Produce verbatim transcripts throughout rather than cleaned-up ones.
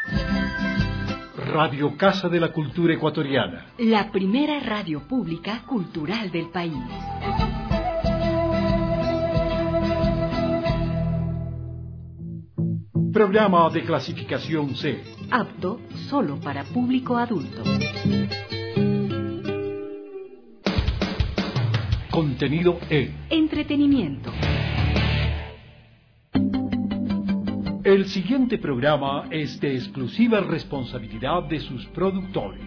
Radio Casa de la Cultura Ecuatoriana. La primera radio pública cultural del país. Programa de clasificación C. Apto solo para público adulto. Contenido E. Entretenimiento. El siguiente programa es de exclusiva responsabilidad de sus productores.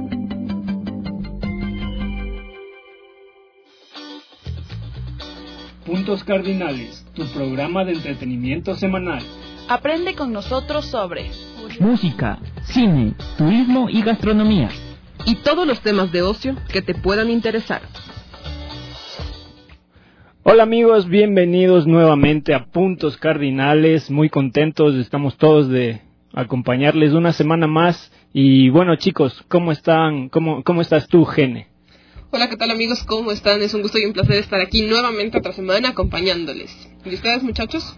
Puntos Cardinales, tu programa de entretenimiento semanal. Aprende con nosotros sobre música, cine, turismo y gastronomía. Y todos los temas de ocio que te puedan interesar. Hola amigos, bienvenidos nuevamente a Puntos Cardinales. Muy contentos, estamos todos de acompañarles una semana más. Y bueno chicos, ¿cómo están? ¿Cómo, cómo estás tú, Gene? Hola, ¿qué tal amigos? ¿Cómo están? Es un gusto y un placer estar aquí nuevamente otra semana acompañándoles. ¿Y ustedes, muchachos?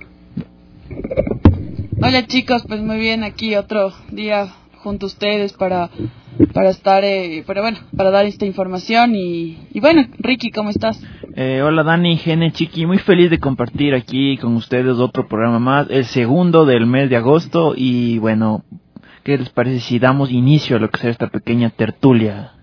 Hola chicos, pues muy bien, aquí otro día junto a ustedes para para estar, eh, pero bueno, para dar esta información y, y bueno, Ricky, ¿cómo estás? Eh, hola Dani, Gene, Chiqui, muy feliz de compartir aquí con ustedes otro programa más, el segundo del mes de agosto y bueno, ¿qué les parece si damos inicio a lo que será esta pequeña tertulia?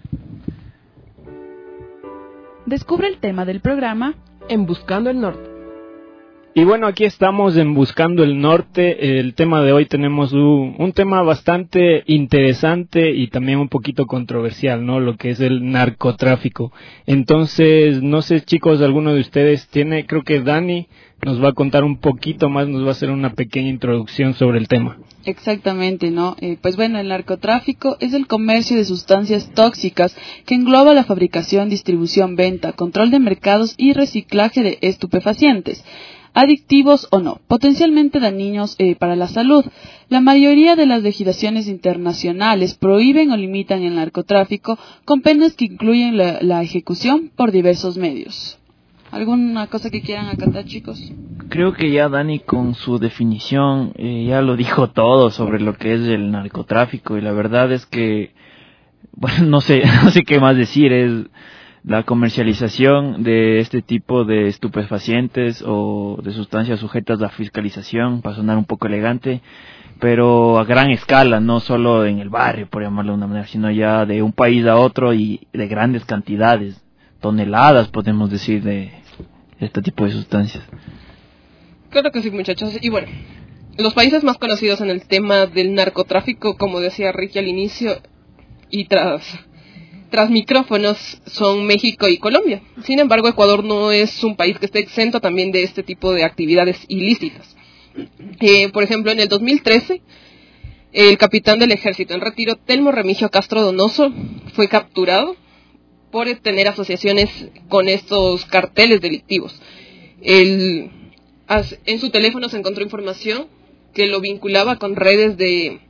Descubre el tema del programa en Buscando el Norte. Y bueno, aquí estamos en Buscando el Norte. El tema de hoy tenemos un, un tema bastante interesante y también un poquito controversial, ¿no? Lo que es el narcotráfico. Entonces, no sé chicos, alguno de ustedes tiene, creo que Dani nos va a contar un poquito más, nos va a hacer una pequeña introducción sobre el tema. Exactamente, ¿no? Eh, pues bueno, el narcotráfico es el comercio de sustancias tóxicas que engloba la fabricación, distribución, venta, control de mercados y reciclaje de estupefacientes, adictivos o no, potencialmente dañinos eh, para la salud. La mayoría de las legislaciones internacionales prohíben o limitan el narcotráfico con penas que incluyen la, la ejecución por diversos medios. ¿Alguna cosa que quieran acatar, chicos? Creo que ya Dani con su definición eh, ya lo dijo todo sobre lo que es el narcotráfico y la verdad es que, bueno, no sé, no sé qué más decir, es la comercialización de este tipo de estupefacientes o de sustancias sujetas a fiscalización, para sonar un poco elegante, pero a gran escala, no solo en el barrio, por llamarlo de una manera, sino ya de un país a otro y de grandes cantidades, toneladas, podemos decir, de este tipo de sustancias. Claro que sí, muchachos. Y bueno, los países más conocidos en el tema del narcotráfico, como decía Ricky al inicio, y tras... Tras micrófonos son México y Colombia. Sin embargo, Ecuador no es un país que esté exento también de este tipo de actividades ilícitas. Eh, por ejemplo, en el dos mil trece, el capitán del ejército en retiro, Telmo Remigio Castro Donoso, fue capturado por tener asociaciones con estos carteles delictivos. El, en su teléfono se encontró información que lo vinculaba con redes de...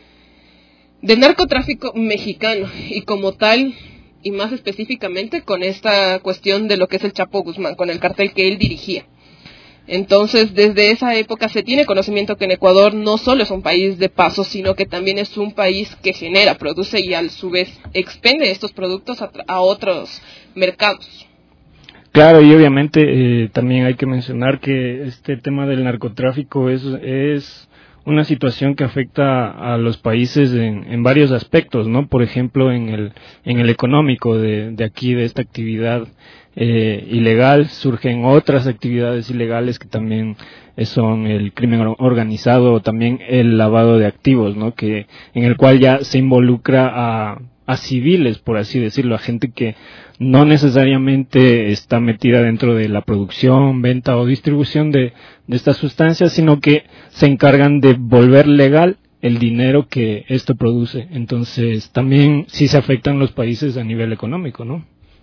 de narcotráfico mexicano y como tal, y más específicamente con esta cuestión de lo que es el Chapo Guzmán, con el cartel que él dirigía. Entonces, desde esa época se tiene conocimiento que en Ecuador no solo es un país de paso, sino que también es un país que genera, produce y a su vez expende estos productos a, a otros mercados. Claro, y obviamente eh, también hay que mencionar que este tema del narcotráfico es... es una situación que afecta a los países en, en varios aspectos, ¿no? Por ejemplo, en el en el económico de, de aquí, de esta actividad eh, ilegal, surgen otras actividades ilegales que también son el crimen organizado o también el lavado de activos, ¿no? Que en el cual ya se involucra a a civiles, por así decirlo, a gente que no necesariamente está metida dentro de la producción, venta o distribución de, de estas sustancias, sino que se encargan de volver legal el dinero que esto produce. Entonces, también sí se afectan los países a nivel económico, ¿no?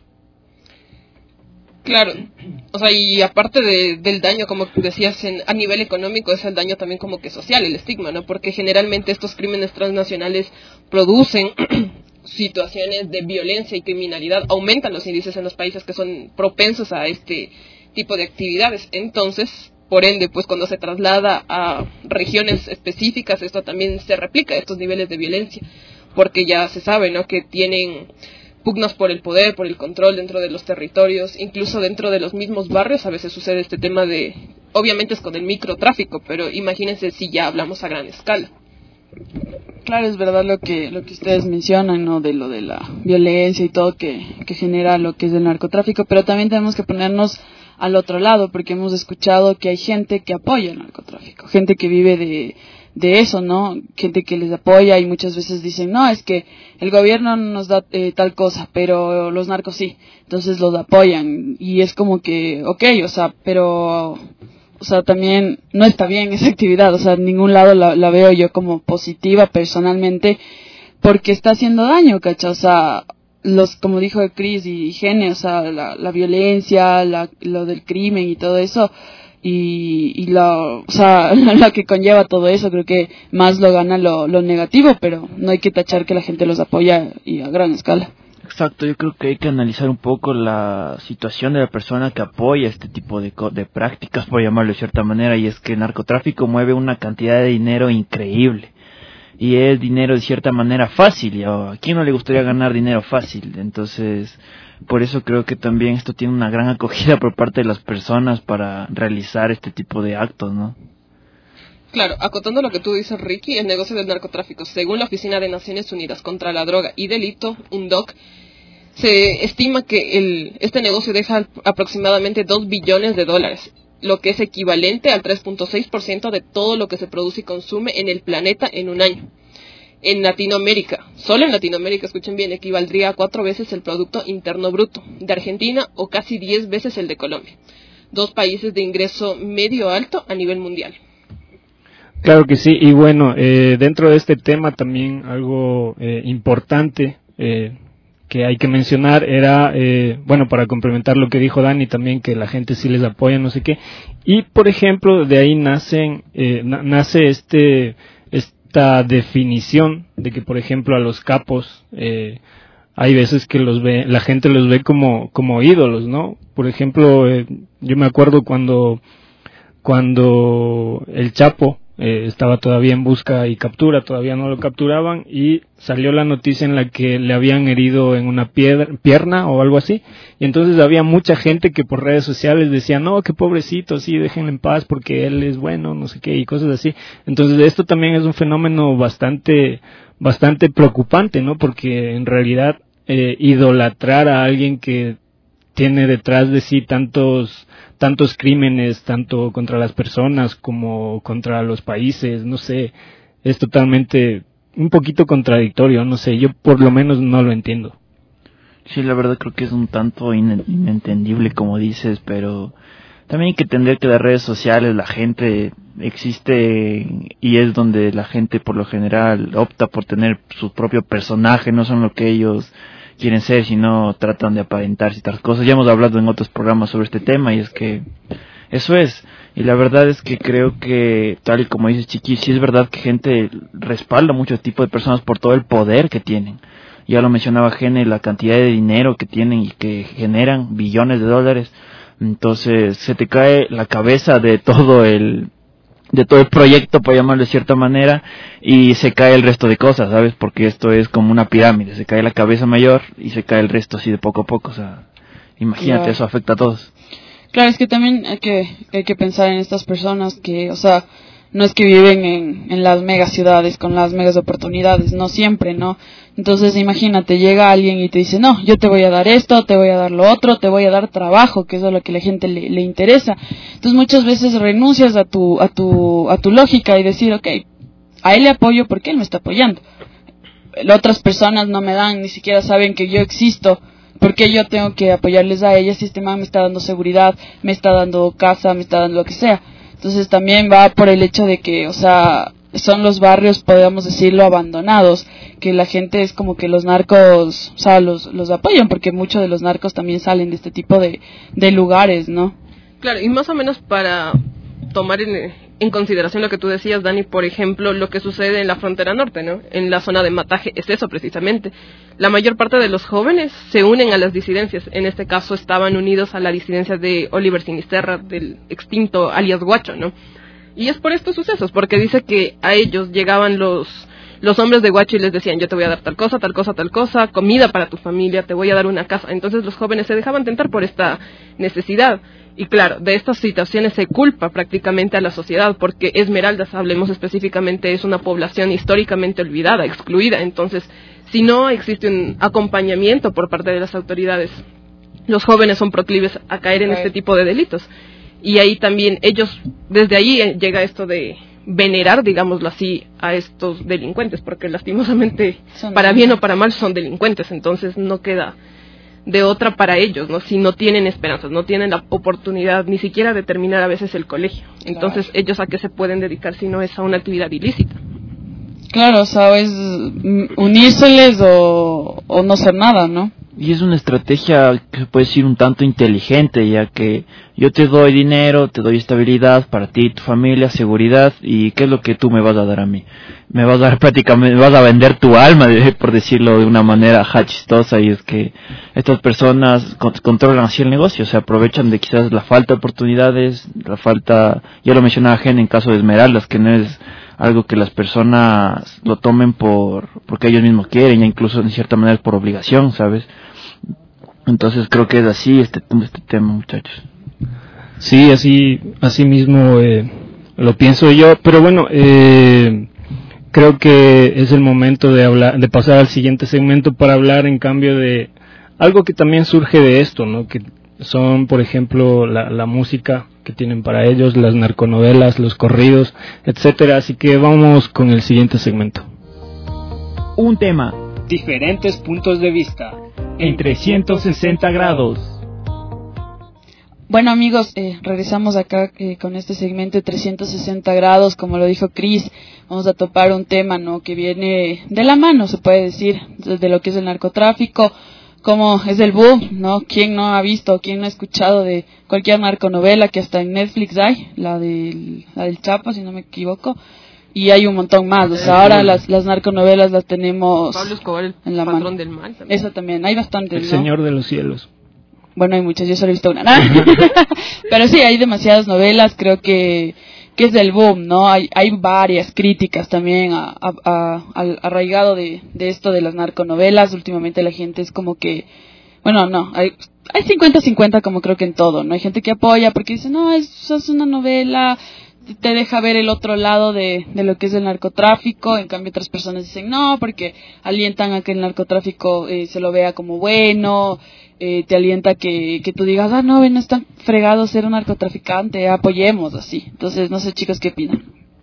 Claro, o sea, y aparte de, del daño, como decías, en, a nivel económico, es el daño también como que social, el estigma, ¿no? Porque generalmente estos crímenes transnacionales producen situaciones de violencia y criminalidad, aumentan los índices en los países que son propensos a este tipo de actividades. Entonces, por ende, pues cuando se traslada a regiones específicas, esto también se replica, estos niveles de violencia, porque ya se sabe, ¿no?, que tienen pugnas por el poder, por el control dentro de los territorios, incluso dentro de los mismos barrios a veces sucede este tema de, obviamente es con el microtráfico, pero imagínense si ya hablamos a gran escala. Claro, es verdad lo que lo que ustedes mencionan, ¿no?, de lo de la violencia y todo que, que genera lo que es el narcotráfico, pero también tenemos que ponernos al otro lado, porque hemos escuchado que hay gente que apoya el narcotráfico, gente que vive de de eso, ¿no? Gente que les apoya y muchas veces dicen, no, es que el gobierno no nos da eh, tal cosa, pero los narcos sí, entonces los apoyan y es como que, okay, o sea, pero, o sea, también no está bien esa actividad, o sea, en ningún lado la, la veo yo como positiva personalmente, porque está haciendo daño, ¿cachai? O sea, los, como dijo Chris y Gene, o sea, la, la violencia, la, lo del crimen y todo eso, y, y lo, o sea, lo que conlleva todo eso, creo que más lo gana lo, lo negativo, pero no hay que tachar que la gente los apoya y a gran escala. Exacto, yo creo que hay que analizar un poco la situación de la persona que apoya este tipo de, de prácticas, por llamarlo de cierta manera, y es que el narcotráfico mueve una cantidad de dinero increíble. Y es dinero de cierta manera fácil, y a quién no le gustaría ganar dinero fácil. Entonces, por eso creo que también esto tiene una gran acogida por parte de las personas para realizar este tipo de actos, ¿no? Claro, acotando lo que tú dices, Ricky, el negocio del narcotráfico, según la Oficina de Naciones Unidas contra la Droga y Delito, U N D O C, se estima que el, este negocio deja aproximadamente dos billones de dólares, lo que es equivalente al tres punto seis por ciento de todo lo que se produce y consume en el planeta en un año. En Latinoamérica, solo en Latinoamérica, escuchen bien, equivaldría a cuatro veces el Producto Interno Bruto de Argentina o casi diez veces el de Colombia. Dos países de ingreso medio alto a nivel mundial. Claro que sí, y bueno, eh, dentro de este tema también algo eh, importante eh, que hay que mencionar era, eh, bueno, para complementar lo que dijo Dani también, que la gente sí les apoya, no sé qué, y por ejemplo, de ahí nacen, eh, na- nace este, esta definición de que, por ejemplo, a los capos, eh, hay veces que los ve, la gente los ve como, como ídolos, ¿no? Por ejemplo, eh, yo me acuerdo cuando, cuando el Chapo, Eh, estaba todavía en busca y captura, todavía no lo capturaban y salió la noticia en la que le habían herido en una piedra, pierna o algo así, y entonces había mucha gente que por redes sociales decía, no, qué pobrecito, sí, déjenlo en paz porque él es bueno, no sé qué, y cosas así. Entonces esto también es un fenómeno bastante, bastante preocupante, ¿no? Porque en realidad eh, idolatrar a alguien que tiene detrás de sí tantos tantos crímenes, tanto contra las personas como contra los países, no sé, es totalmente un poquito contradictorio, no sé, yo por lo menos no lo entiendo. Sí, la verdad creo que es un tanto in- inentendible como dices, pero también hay que entender que las redes sociales, la gente existe y es donde la gente por lo general opta por tener su propio personaje, no son lo que ellos quieren ser, sino tratan de aparentar ciertas cosas. Ya hemos hablado en otros programas sobre este tema y es que eso es. Y la verdad es que creo que, tal y como dices Chiqui, sí es verdad que gente respalda mucho este tipo de personas por todo el poder que tienen. Ya lo mencionaba Gene, la cantidad de dinero que tienen y que generan billones de dólares. Entonces se te cae la cabeza de todo el de todo el proyecto, por llamarlo de cierta manera, y se cae el resto de cosas, ¿sabes? Porque esto es como una pirámide, se cae la cabeza mayor y se cae el resto así de poco a poco, o sea, imagínate, claro. Eso afecta a todos. Claro, es que también hay que hay que pensar en estas personas que, o sea, no es que viven en, en las megaciudades con las megas oportunidades, no siempre, ¿no? Entonces imagínate, llega alguien y te dice, no, yo te voy a dar esto, te voy a dar lo otro, te voy a dar trabajo, que eso es lo que a la gente le, le interesa. Entonces muchas veces renuncias a tu, a tu, a tu lógica y decir, okay, a él le apoyo porque él me está apoyando. Otras personas no me dan, ni siquiera saben que yo existo, porque yo tengo que apoyarles a ellas, si este man me está dando seguridad, me está dando casa, me está dando lo que sea. Entonces también va por el hecho de que, o sea, son los barrios, podríamos decirlo, abandonados, que la gente es como que los narcos, o sea, los, los apoyan, porque muchos de los narcos también salen de este tipo de, de lugares, ¿no? Claro, y más o menos para tomar en, en consideración lo que tú decías, Dani, por ejemplo, lo que sucede en la frontera norte, ¿no? En la zona de Mataje es eso precisamente. La mayor parte de los jóvenes se unen a las disidencias. En este caso estaban unidos a la disidencia de Oliver Sinisterra, del extinto alias Guacho, ¿no? Y es por estos sucesos, porque dice que a ellos llegaban los los hombres de Guacho y les decían, yo te voy a dar tal cosa, tal cosa, tal cosa, comida para tu familia, te voy a dar una casa. Entonces los jóvenes se dejaban tentar por esta necesidad. Y claro, de estas situaciones se culpa prácticamente a la sociedad, porque Esmeraldas, hablemos específicamente, es una población históricamente olvidada, excluida. Entonces, si no existe un acompañamiento por parte de las autoridades, los jóvenes son proclives a caer en este tipo de delitos. Y ahí también ellos, desde ahí llega esto de venerar, digámoslo así, a estos delincuentes, porque lastimosamente, son para bien o para mal, son delincuentes. Entonces no queda de otra para ellos, ¿no? Si no tienen esperanzas, no tienen la oportunidad ni siquiera de terminar a veces el colegio. Entonces, claro, ¿ellos a qué se pueden dedicar si no es a una actividad ilícita? Claro, o sea, es unírseles o, o no ser nada, ¿no? Y es una estrategia que se puede decir un tanto inteligente, ya que yo te doy dinero, te doy estabilidad para ti, tu familia, seguridad, y ¿qué es lo que tú me vas a dar a mí? Me vas a dar prácticamente, me vas a vender tu alma, por decirlo de una manera ja chistosa, y es que estas personas controlan así el negocio, se aprovechan de quizás la falta de oportunidades, la falta, ya lo mencionaba Gen en caso de Esmeraldas, que no es algo que las personas lo tomen por porque ellos mismos quieren, ya incluso en cierta manera por obligación, ¿sabes? Entonces creo que es así este, este tema, muchachos. Sí, así, así mismo eh, lo pienso yo, pero bueno, eh, creo que es el momento de hablar, de pasar al siguiente segmento para hablar en cambio de algo que también surge de esto, ¿no? Que son, por ejemplo, la, la música que tienen para ellos, las narconovelas, los corridos, etcétera. Así que vamos con el siguiente segmento. Un tema, diferentes puntos de vista, en trescientos sesenta grados. Bueno, amigos, eh, regresamos acá eh, con este segmento de trescientos sesenta grados. Como lo dijo Chris, vamos a topar un tema, ¿no?, que viene de la mano, se puede decir, de lo que es el narcotráfico, como es el boom, ¿no? ¿Quién no ha visto, quién no ha escuchado de cualquier narconovela que hasta en Netflix hay? La del, la del Chapo, si no me equivoco. Y hay un montón más, o sea, ahora las, las narconovelas las tenemos Pablo Escobar, el en la patrón mano. del mal también. Eso también, hay bastantes, El ¿no? Señor de los Cielos. Bueno, hay muchas, yo solo he visto una. Pero sí, hay demasiadas novelas, creo que, que es el boom, ¿no? Hay, hay varias críticas también a, a, a, al arraigado de, de esto de las narconovelas. Últimamente la gente es como que, bueno, no, hay hay cincuenta cincuenta como creo que en todo, ¿no? Hay gente que apoya porque dice, no, eso es una novela, te deja ver el otro lado de, de lo que es el narcotráfico. En cambio otras personas dicen no, porque alientan a que el narcotráfico eh, se lo vea como bueno, eh, te alienta que, que tú digas, ah, no, no es tan fregado ser un narcotraficante, apoyemos así. Entonces, no sé, chicos, ¿qué opinan?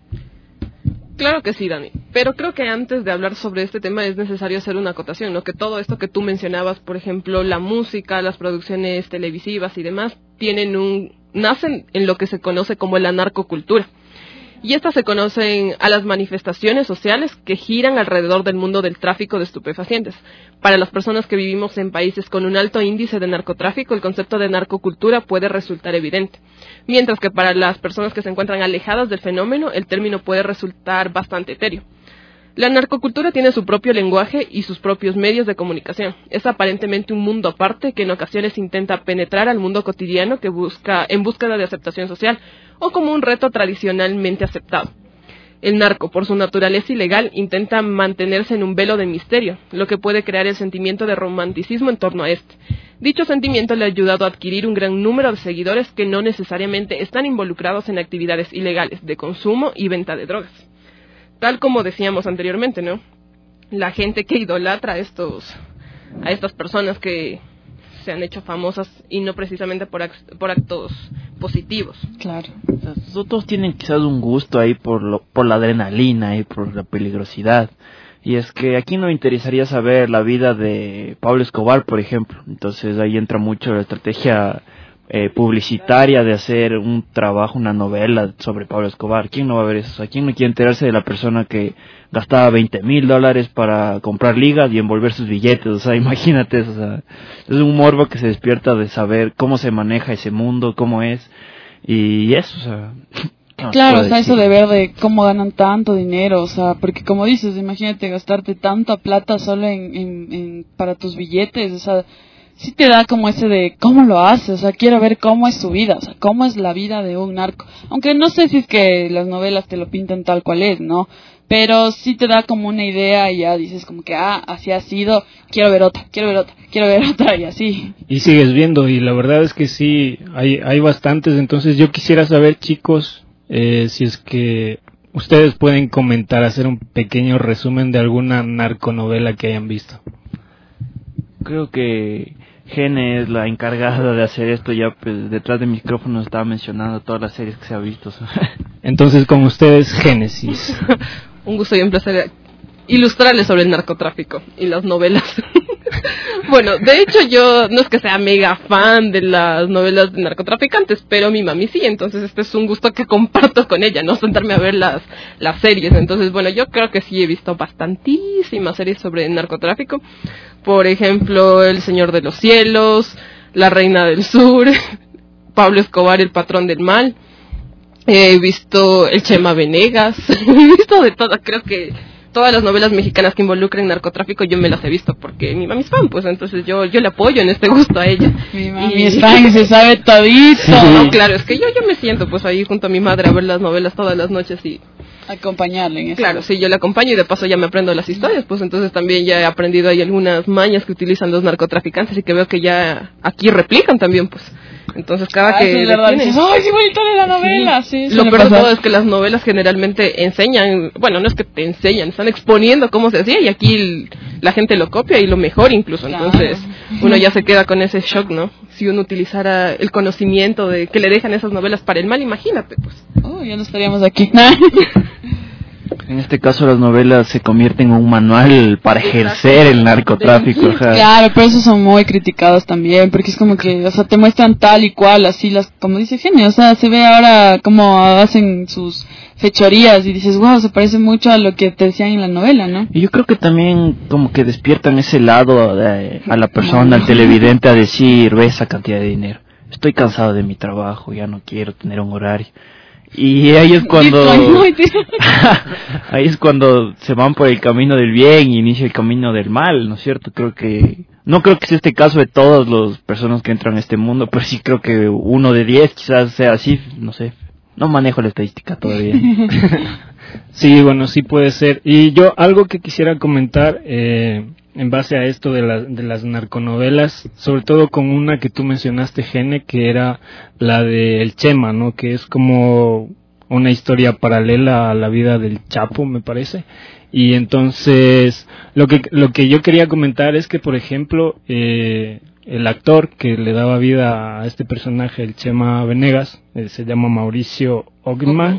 Claro que sí, Dani, pero creo que antes de hablar sobre este tema es necesario hacer una acotación, ¿no? Que todo esto que tú mencionabas, por ejemplo, la música, las producciones televisivas y demás, tienen un nacen en lo que se conoce como la narcocultura. Y estas se conocen a las manifestaciones sociales que giran alrededor del mundo del tráfico de estupefacientes. Para las personas que vivimos en países con un alto índice de narcotráfico, el concepto de narcocultura puede resultar evidente. Mientras que para las personas que se encuentran alejadas del fenómeno, el término puede resultar bastante etéreo. La narcocultura tiene su propio lenguaje y sus propios medios de comunicación. Es aparentemente un mundo aparte que en ocasiones intenta penetrar al mundo cotidiano que busca en búsqueda de aceptación social o como un reto tradicionalmente aceptado. El narco, por su naturaleza ilegal, intenta mantenerse en un velo de misterio, lo que puede crear el sentimiento de romanticismo en torno a este. Dicho sentimiento le ha ayudado a adquirir un gran número de seguidores que no necesariamente están involucrados en actividades ilegales de consumo y venta de drogas. Tal como decíamos anteriormente, ¿no? La gente que idolatra a estos, a estas personas que se han hecho famosas y no precisamente por, act- por actos positivos. Claro. O sea, otros tienen quizás un gusto ahí por lo, por la adrenalina y por la peligrosidad. Y es que aquí nos interesaría saber la vida de Pablo Escobar, por ejemplo. Entonces ahí entra mucho la estrategia Eh, publicitaria de hacer un trabajo, una novela sobre Pablo Escobar. ¿Quién no va a ver eso? ¿A quién no quiere enterarse de la persona que gastaba veinte mil dólares para comprar ligas y envolver sus billetes? O sea, imagínate eso. O sea, es un morbo que se despierta de saber cómo se maneja ese mundo, cómo es, y eso, o sea, Claro, o sea, eso de ver de cómo ganan tanto dinero, o sea, porque como dices, imagínate gastarte tanta plata solo en, en, en para tus billetes, o sea, sí te da como ese de cómo lo hace, o sea, quiero ver cómo es su vida, o sea, cómo es la vida de un narco, aunque no sé si es que las novelas te lo pintan tal cual es, ¿no? Pero sí te da como una idea y ya dices como que, ah, así ha sido, quiero ver otra, quiero ver otra, quiero ver otra y así. Y sigues viendo y la verdad es que sí, hay, hay bastantes, entonces yo quisiera saber, chicos, Eh, si es que ustedes pueden comentar, hacer un pequeño resumen de alguna narconovela que hayan visto. Creo que Gene es la encargada de hacer esto, ya pues detrás de micrófonos estaba mencionando todas las series que se ha visto. Entonces con ustedes, Génesis. Un gusto y un placer ilustrarles sobre el narcotráfico y las novelas. Bueno, de hecho yo no es que sea mega fan de las novelas de narcotraficantes, pero mi mami sí, entonces este es un gusto que comparto con ella, no sentarme a ver las, las series. Entonces, bueno, yo creo que sí he visto bastantísimas series sobre narcotráfico. Por ejemplo, El Señor de los Cielos, La Reina del Sur, Pablo Escobar, El Patrón del Mal. He visto El Chema Venegas, he visto de todo, creo que todas las novelas mexicanas que involucran narcotráfico yo me las he visto porque mi mami es fan, pues entonces yo yo le apoyo en este gusto a ella. Mi mami y... es fan y se sabe todito. No, claro, es que yo yo me siento pues ahí junto a mi madre a ver las novelas todas las noches y acompañarle en eso. Claro, sí, yo le acompaño y de paso ya me aprendo las historias, pues entonces también ya he aprendido ahí algunas mañas que utilizan los narcotraficantes y que veo que ya aquí replican también, pues. Entonces cada ah, que sí, verdad, dices, ¡ay, sí, bonito de la novela! Sí, sí, lo peor de todo es que las novelas generalmente enseñan, bueno, no es que te enseñan, están exponiendo cómo se hacía y aquí el, la gente lo copia y lo mejor incluso, claro. Entonces uno ya se queda con ese shock, ¿no? Si uno utilizara el conocimiento de que le dejan esas novelas para el mal, imagínate, pues. Oh, ya no estaríamos aquí. En este caso las novelas se convierten en un manual para ejercer el narcotráfico. Claro, pero esos son muy criticados también, porque es como que, o sea, te muestran tal y cual, así las, como dice Gene, o sea, se ve ahora cómo hacen sus fechorías y dices, wow, se parece mucho a lo que te decían en la novela, ¿no? Y yo creo que también como que despiertan ese lado de, a la persona, al televidente, a decir, ve esa cantidad de dinero, estoy cansado de mi trabajo, ya no quiero tener un horario. Y ahí es cuando ahí es cuando se van por el camino del bien y inicia el camino del mal, ¿no es cierto? Creo que no creo que sea este caso de todas las personas que entran a este mundo, pero sí creo que uno de diez quizás sea así, no sé, no manejo la estadística todavía. Sí, bueno, sí puede ser. Y yo algo que quisiera comentar eh, en base a esto de, la, de las narconovelas, sobre todo con una que tú mencionaste, Gene, que era la de El Chema, ¿no? Que es como una historia paralela a la vida del Chapo, me parece. Y entonces, lo que lo que yo quería comentar es que, por ejemplo, eh, el actor que le daba vida a este personaje, el Chema Venegas, eh, se llama Mauricio Ockman.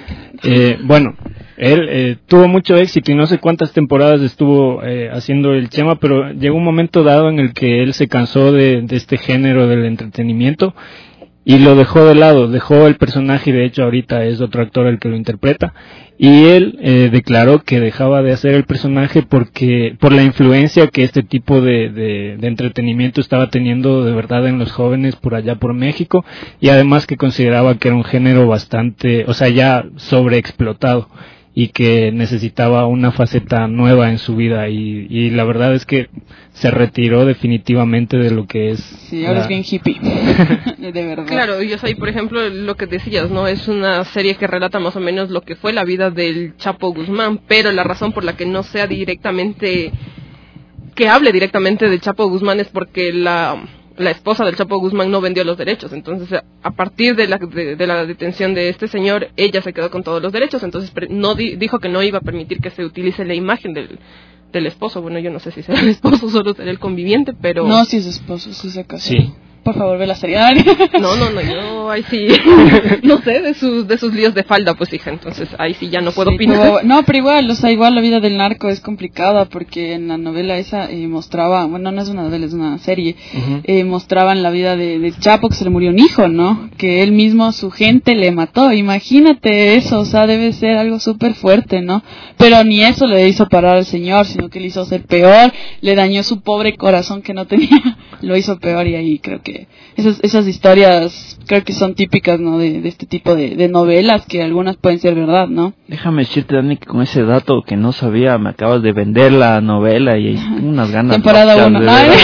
Eh, bueno, él eh, tuvo mucho éxito y no sé cuántas temporadas estuvo eh, haciendo el Chema, pero llegó un momento dado en el que él se cansó de, de este género del entretenimiento y lo dejó de lado, dejó el personaje y de hecho ahorita es otro actor el que lo interpreta y él eh, declaró que dejaba de hacer el personaje porque por la influencia que este tipo de, de, de entretenimiento estaba teniendo de verdad en los jóvenes por allá por México y además que consideraba que era un género bastante, o sea ya sobreexplotado y que necesitaba una faceta nueva en su vida y, y la verdad es que se retiró definitivamente de lo que es. Sí, ahora la... es bien hippie, de verdad. Claro, y es ahí, por ejemplo, lo que decías, ¿no? Es una serie que relata más o menos lo que fue la vida del Chapo Guzmán, pero la razón por la que no sea directamente, que hable directamente del Chapo Guzmán es porque la... la esposa del Chapo Guzmán no vendió los derechos, entonces a partir de la, de, de la detención de este señor, ella se quedó con todos los derechos, entonces no di, dijo que no iba a permitir que se utilice la imagen del, del esposo. Bueno, yo no sé si será el esposo, solo será el conviviente, pero... No, si es esposo, si se casó. Sí. Por favor, ve la serie. No, no, no, yo ahí sí, no sé, de sus de sus líos de falda, pues hija, entonces ahí sí ya no puedo sí, opinar. Pero, no, pero igual, o sea, igual la vida del narco es complicada porque en la novela esa eh, mostraba, bueno, no es una novela, es una serie, uh-huh. eh, mostraban la vida de, de Chapo, que se le murió un hijo, ¿no? Que él mismo, su gente le mató, imagínate eso, o sea, debe ser algo súper fuerte, ¿no? Pero ni eso le hizo parar al señor, sino que le hizo ser peor, le dañó su pobre corazón que no tenía, lo hizo peor y ahí creo que que esas esas historias creo que son típicas, ¿no? De, de este tipo de, de novelas, que algunas pueden ser verdad, ¿no? Déjame decirte, Dani, que con ese dato que no sabía, me acabas de vender la novela y tengo unas ganas. Temporada uno.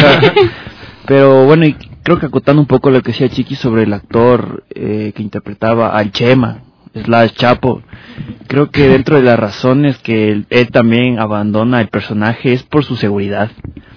Pero bueno, y creo que acotando un poco lo que decía Chiqui sobre el actor eh, que interpretaba al Chema, slash Chapo, creo que dentro de las razones que él, él también abandona el personaje es por su seguridad.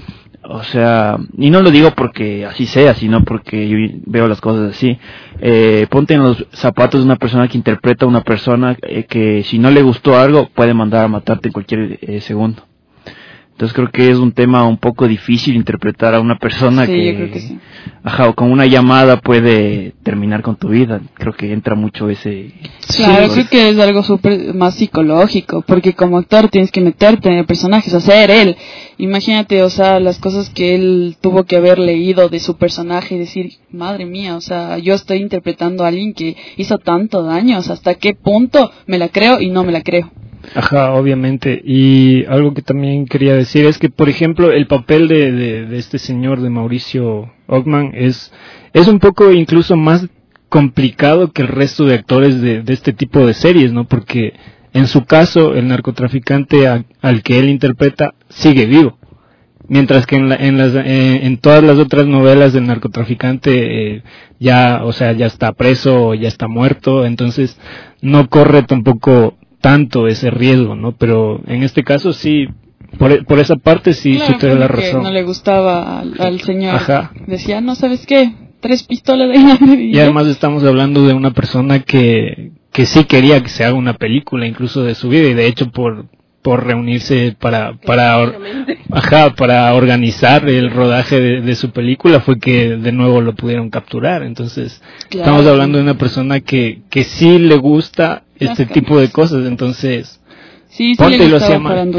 O sea, y no lo digo porque así sea, sino porque yo veo las cosas así. Eh, ponte en los zapatos de una persona que interpreta a una persona eh, que si no le gustó algo puede mandar a matarte en cualquier eh, segundo. Entonces creo que es un tema un poco difícil interpretar a una persona sí, que, yo creo que sí. Ajá, con una llamada puede terminar con tu vida. Creo que entra mucho ese... Claro, creo que es algo súper más psicológico, porque como actor tienes que meterte en el personaje, o sea, ser él. Imagínate, o sea, las cosas que él tuvo que haber leído de su personaje y decir, madre mía, o sea, yo estoy interpretando a alguien que hizo tanto daño, o sea, hasta qué punto me la creo y no me la creo. Ajá, obviamente. Y algo que también quería decir es que, por ejemplo, el papel de, de, de este señor, de Mauricio Ockman, es, es un poco incluso más complicado que el resto de actores de, de este tipo de series, ¿no? Porque en su caso, el narcotraficante a, al que él interpreta sigue vivo. Mientras que en, la, en, las, eh, en todas las otras novelas del narcotraficante eh, ya, o sea, ya está preso o ya está muerto, entonces no corre tampoco tanto ese riesgo, ¿no? Pero en este caso sí, por, por esa parte sí, claro, sí te doy la razón. No le gustaba al, al señor. Ajá. Decía, no, ¿sabes qué? Tres pistolas de y, y además estamos hablando de una persona que, que sí quería que se haga una película incluso de su vida, y de hecho por por reunirse para para or, ajá, para organizar el rodaje de, de su película fue que de nuevo lo pudieron capturar. Entonces claro, estamos hablando de una persona que que sí le gusta este Las tipo de cosas, entonces sí, sí ponte le y lo hacía mal.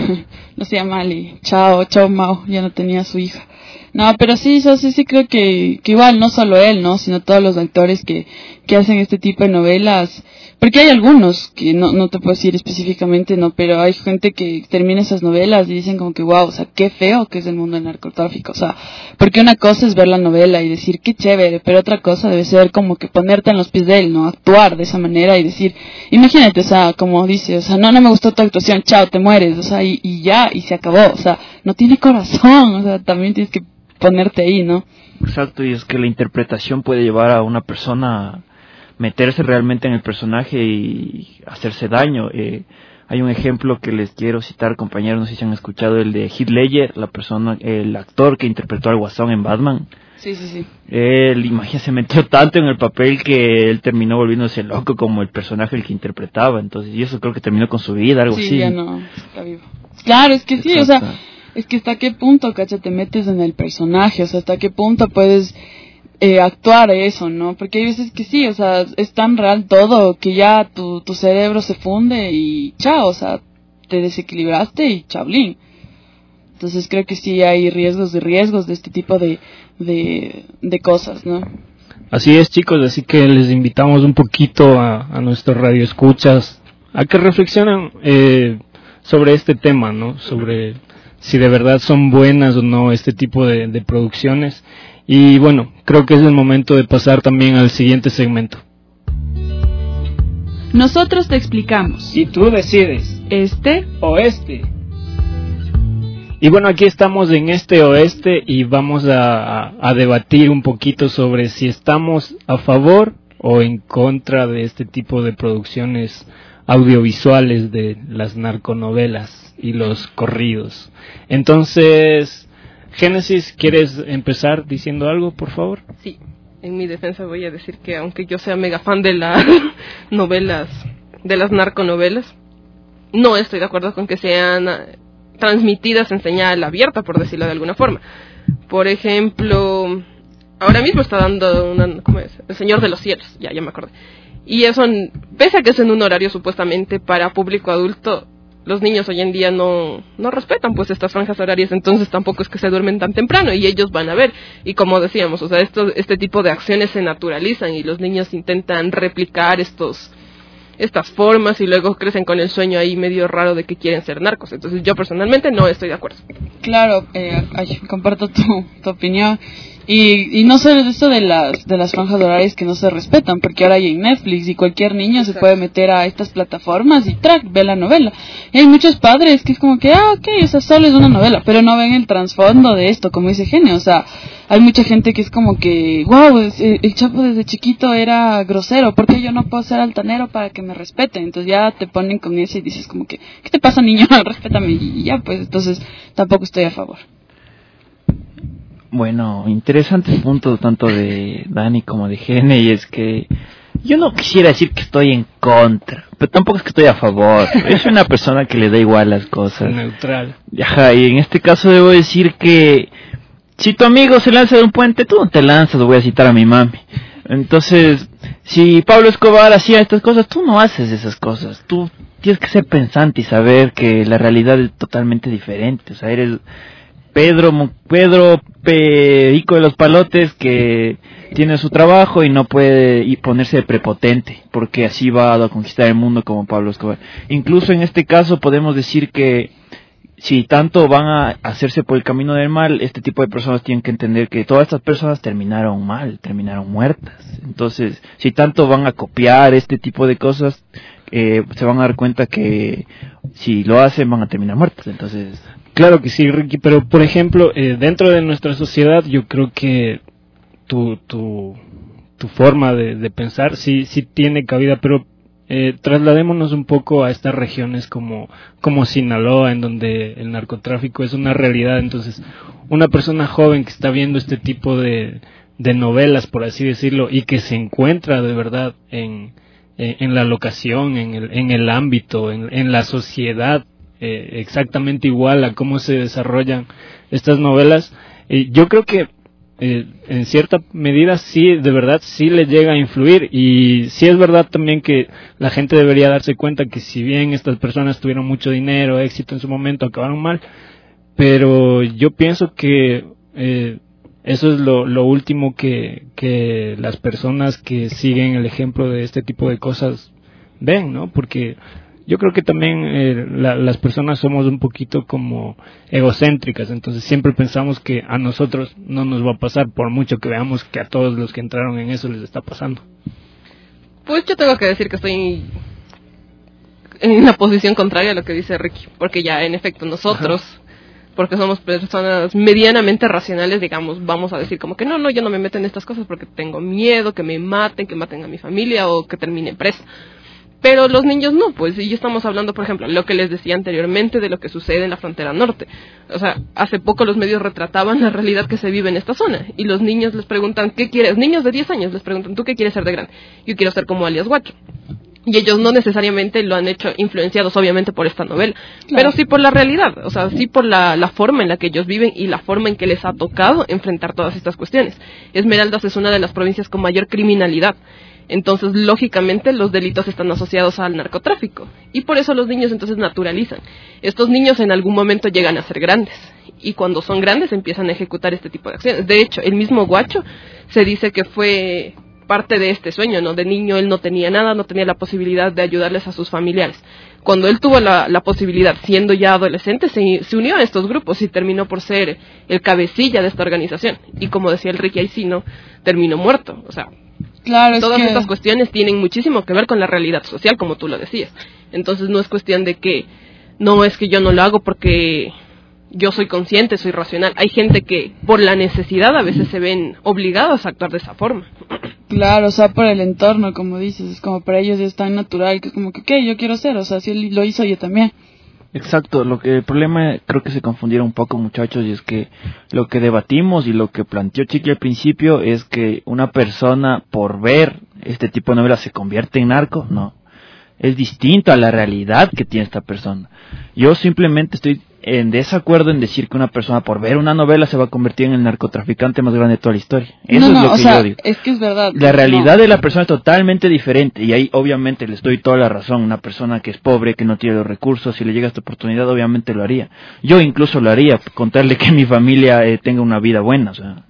Lo hacía mal y chao, chao Mao, ya no tenía a su hija. No, pero sí, yo sí, sí creo que, que igual, no solo él, ¿no? Sino todos los actores que, que hacen este tipo de novelas. Porque hay algunos, que no, no te puedo decir específicamente, ¿no? Pero hay gente que termina esas novelas y dicen como que, wow, o sea, qué feo que es el mundo del narcotráfico. O sea, porque una cosa es ver la novela y decir, qué chévere, pero otra cosa debe ser como que ponerte en los pies de él, ¿no? Actuar de esa manera y decir, imagínate, o sea, como dice, o sea, no, no me gustó tu actuación, chao, te mueres, o sea, y, y ya, y se acabó. O sea, no tiene corazón, o sea, también tienes que ponerte ahí, ¿no? Exacto, y es que la interpretación puede llevar a una persona a meterse realmente en el personaje y hacerse daño. Eh, hay un ejemplo que les quiero citar, compañeros, no sé si han escuchado, el de Heath Ledger, la persona, el actor que interpretó al Guasón en Batman. Sí, sí, sí. Él, imagínate, se metió tanto en el papel que él terminó volviéndose loco como el personaje el que interpretaba. Entonces, y eso creo que terminó con su vida, algo sí, así. Sí, ya no está vivo. Claro, es que sí, Exacto. o sea, es que hasta qué punto, cacha, te metes en el personaje, o sea, hasta qué punto puedes eh, actuar eso, ¿no? Porque hay veces que sí, o sea, es tan real todo que ya tu, tu cerebro se funde y chao, o sea, te desequilibraste y chablín. Entonces creo que sí hay riesgos de riesgos de este tipo de, de, de cosas, ¿no? Así es, chicos, así que les invitamos un poquito a, a nuestros radioescuchas a que reflexionen eh, sobre este tema, ¿no? Sobre si de verdad son buenas o no este tipo de, de producciones. Y bueno, creo que es el momento de pasar también al siguiente segmento. Nosotros te explicamos. Y tú decides. Este o este. Y bueno, aquí estamos en este oeste y vamos a, a, a debatir un poquito sobre si estamos a favor o en contra de este tipo de producciones audiovisuales de las narconovelas y los corridos. Entonces, Génesis, ¿quieres empezar diciendo algo, por favor? Sí, en mi defensa voy a decir que aunque yo sea mega fan de las novelas, de las narconovelas, no estoy de acuerdo con que sean transmitidas en señal abierta, por decirlo de alguna forma. Por ejemplo, ahora mismo está dando una, ¿cómo es? El Señor de los Cielos, ya, ya me acordé. Y eso, pese a que es en un horario supuestamente para público adulto, los niños hoy en día no, no respetan pues estas franjas horarias, entonces tampoco es que se duermen tan temprano y ellos van a ver. Y como decíamos, o sea, esto, este tipo de acciones se naturalizan y los niños intentan replicar estos estas formas y luego crecen con el sueño ahí medio raro de que quieren ser narcos. Entonces yo personalmente no estoy de acuerdo. Claro, eh, ay, comparto tu, tu opinión. Y, y no solo esto de las de las franjas horarias que no se respetan, porque ahora hay en Netflix y cualquier niño se puede meter a estas plataformas y track, ve la novela. Y hay muchos padres que es como que, ah, ok, o sea, solo es una novela, pero no ven el trasfondo de esto, como dice Genio. O sea, hay mucha gente que es como que, wow, el Chapo desde chiquito era grosero, ¿por qué yo no puedo ser altanero para que me respeten? Entonces ya te ponen con eso y dices como que, ¿qué te pasa, niño? Respétame. Y ya, pues, entonces tampoco estoy a favor. Bueno, interesante punto tanto de Dani como de Gene, y es que yo no quisiera decir que estoy en contra, pero tampoco es que estoy a favor. Es una persona que le da igual las cosas. Neutral. Ajá, y en este caso debo decir que si tu amigo se lanza de un puente, tú no te lanzas, voy a citar a mi mami. Entonces, si Pablo Escobar hacía estas cosas, tú no haces esas cosas. Tú tienes que ser pensante y saber que la realidad es totalmente diferente. O sea, eres Pedro, Pedro Perico de los Palotes que tiene su trabajo y no puede y ponerse de prepotente, porque así va a conquistar el mundo como Pablo Escobar. Incluso en este caso podemos decir que si tanto van a hacerse por el camino del mal, este tipo de personas tienen que entender que todas estas personas terminaron mal, terminaron muertas. Entonces, si tanto van a copiar este tipo de cosas, eh, se van a dar cuenta que si lo hacen van a terminar muertos. Entonces, claro que sí, Ricky, pero por ejemplo, eh, dentro de nuestra sociedad yo creo que tu tu, tu forma de, de pensar sí sí tiene cabida, pero eh, trasladémonos un poco a estas regiones como, como Sinaloa, en donde el narcotráfico es una realidad. Entonces, una persona joven que está viendo este tipo de, de novelas, por así decirlo, y que se encuentra de verdad en, en, en la locación, en el, en el ámbito, en, en la sociedad, eh, exactamente igual a cómo se desarrollan estas novelas, eh, yo creo que Eh, en cierta medida sí, de verdad sí le llega a influir, y sí es verdad también que la gente debería darse cuenta que si bien estas personas tuvieron mucho dinero, éxito en su momento, acabaron mal, pero yo pienso que eh, eso es lo, lo último que, que las personas que siguen el ejemplo de este tipo de cosas ven, ¿no? Porque yo creo que también eh, la, las personas somos un poquito como egocéntricas, entonces siempre pensamos que a nosotros no nos va a pasar, por mucho que veamos que a todos los que entraron en eso les está pasando. Pues yo tengo que decir que estoy en la posición contraria a lo que dice Ricky, porque ya en efecto nosotros, ajá, porque somos personas medianamente racionales, digamos, vamos a decir como que no, no, yo no me meto en estas cosas porque tengo miedo que me maten, que maten a mi familia o que termine presa. Pero los niños no, pues, y estamos hablando, por ejemplo, lo que les decía anteriormente de lo que sucede en la frontera norte. O sea, hace poco los medios retrataban la realidad que se vive en esta zona, y los niños les preguntan, ¿qué quieres? Niños de diez años les preguntan, ¿tú qué quieres ser de grande? Yo quiero ser como alias Guacho. Y ellos no necesariamente lo han hecho influenciados, obviamente, por esta novela, claro, pero sí por la realidad, o sea, sí por la, la forma en la que ellos viven y la forma en que les ha tocado enfrentar todas estas cuestiones. Esmeraldas es una de las provincias con mayor criminalidad. Entonces, lógicamente, los delitos están asociados al narcotráfico. Y por eso los niños entonces naturalizan. Estos niños en algún momento llegan a ser grandes. Y cuando son grandes empiezan a ejecutar este tipo de acciones. De hecho, el mismo Guacho se dice que fue parte de este sueño, ¿no? De niño él no tenía nada, no tenía la posibilidad de ayudarles a sus familiares. Cuando él tuvo la, la posibilidad, siendo ya adolescente, se, se unió a estos grupos y terminó por ser el cabecilla de esta organización. Y como decía el Ricky Aicino, terminó muerto. O sea, claro, todas es que... estas cuestiones tienen muchísimo que ver con la realidad social, como tú lo decías. Entonces no es cuestión de que, no, es que yo no lo hago porque yo soy consciente, soy racional. Hay gente que por la necesidad a veces se ven obligados a actuar de esa forma. Claro, o sea, por el entorno, como dices, es como para ellos es tan natural que es como que, ¿qué? Yo quiero ser, o sea, si él lo hizo, yo también. Exacto, lo que el problema, creo que se confundieron un poco, muchachos, y es que lo que debatimos y lo que planteó Chiqui al principio es que una persona por ver este tipo de novelas se convierte en narco. No, es distinto a la realidad que tiene esta persona. Yo simplemente estoy en desacuerdo en decir que una persona por ver una novela se va a convertir en el narcotraficante más grande de toda la historia. Eso no, no, es lo o que sea, yo digo. Es que es verdad. La realidad no. de la persona es totalmente diferente, y ahí obviamente les doy toda la razón. Una persona que es pobre, que no tiene los recursos, si le llega esta oportunidad, obviamente lo haría. Yo incluso lo haría, contarle que mi familia eh, tenga una vida buena, o sea.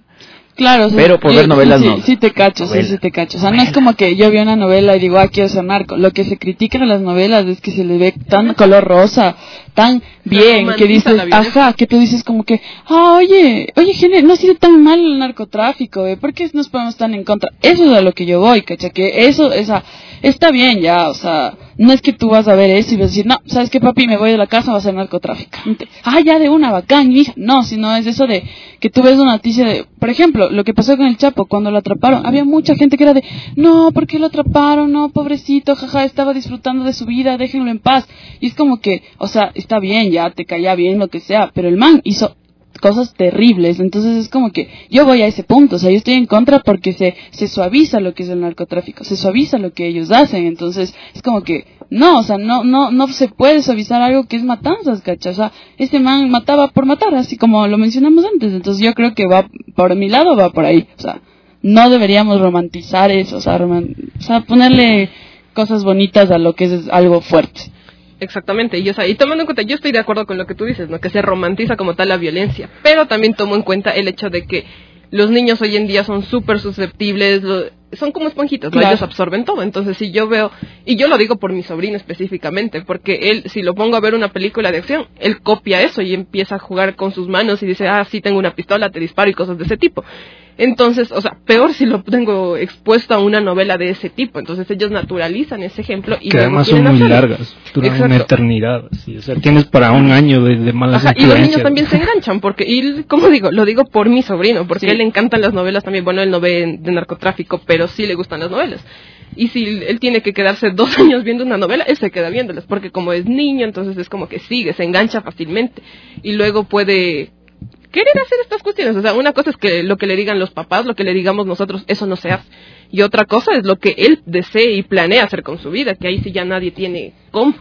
Claro, sí, pero por yo, ver novelas sí, no. Sí, te cacho, Novela. sí, sí te cacho. O sea, no es como que yo vi una novela y digo, ah, quiero ser narco. Lo que se critica en las novelas es que se le ve tan color rosa, tan bien, que dices, ajá, que tú dices como que, ah, oye, oye, gente, no ha sido tan mal el narcotráfico, ¿eh? ¿Por qué nos ponemos tan en contra? Eso es a lo que yo voy, cacha, que eso, esa, está bien ya, o sea, no es que tú vas a ver eso y vas a decir, no, ¿sabes qué, papi? Me voy de la casa, va a ser narcotraficante. Ah, ya de una, bacán, hija. No, sino es eso de que tú ves una noticia de, por ejemplo, lo que pasó con el Chapo, cuando lo atraparon, había mucha gente que era de, no, ¿por qué lo atraparon? No, pobrecito, jaja, estaba disfrutando de su vida, déjenlo en paz. Y es como que, o sea, está bien, ya te caía bien, lo que sea, pero el man hizo cosas terribles, entonces es como que yo voy a ese punto, o sea, yo estoy en contra porque se, se suaviza lo que es el narcotráfico, se suaviza lo que ellos hacen, entonces es como que no, o sea, no no no se puede suavizar algo que es matanzas, ¿cachai? O sea, este man mataba por matar, así como lo mencionamos antes, entonces yo creo que va, por mi lado va por ahí, o sea, no deberíamos romantizar eso, o sea, roman- o sea ponerle cosas bonitas a lo que es algo fuerte. Exactamente, y, o sea, y tomando en cuenta, yo estoy de acuerdo con lo que tú dices, ¿no? Que se romantiza como tal la violencia, pero también tomo en cuenta el hecho de que los niños hoy en día son súper susceptibles, lo, son como esponjitas, Claro. ¿no? Ellos absorben todo, entonces si yo veo, y yo lo digo por mi sobrino específicamente, porque él, si lo pongo a ver una película de acción, él copia eso y empieza a jugar con sus manos y dice, ah, sí, tengo una pistola, te disparo y cosas de ese tipo. Entonces, o sea, peor si lo tengo expuesto a una novela de ese tipo. Entonces ellos naturalizan ese ejemplo y que luego además son quieren muy hacerlo. largas, duran Exacto. una eternidad, sí, o sea, tienes para un año de, de malas Ajá, y los niños influencias. también se enganchan, porque, y como digo, lo digo por mi sobrino, porque Sí. a él le encantan las novelas también. Bueno, él no ve de narcotráfico, pero sí le gustan las novelas. Y si él tiene que quedarse dos años viendo una novela, él se queda viéndolas, porque como es niño, entonces es como que sigue, se engancha fácilmente. Y luego puede querer hacer estas cuestiones. O sea, una cosa es que lo que le digan los papás, lo que le digamos nosotros, eso no se hace. Y otra cosa es lo que él desee y planea hacer con su vida, que ahí sí ya nadie tiene cómo.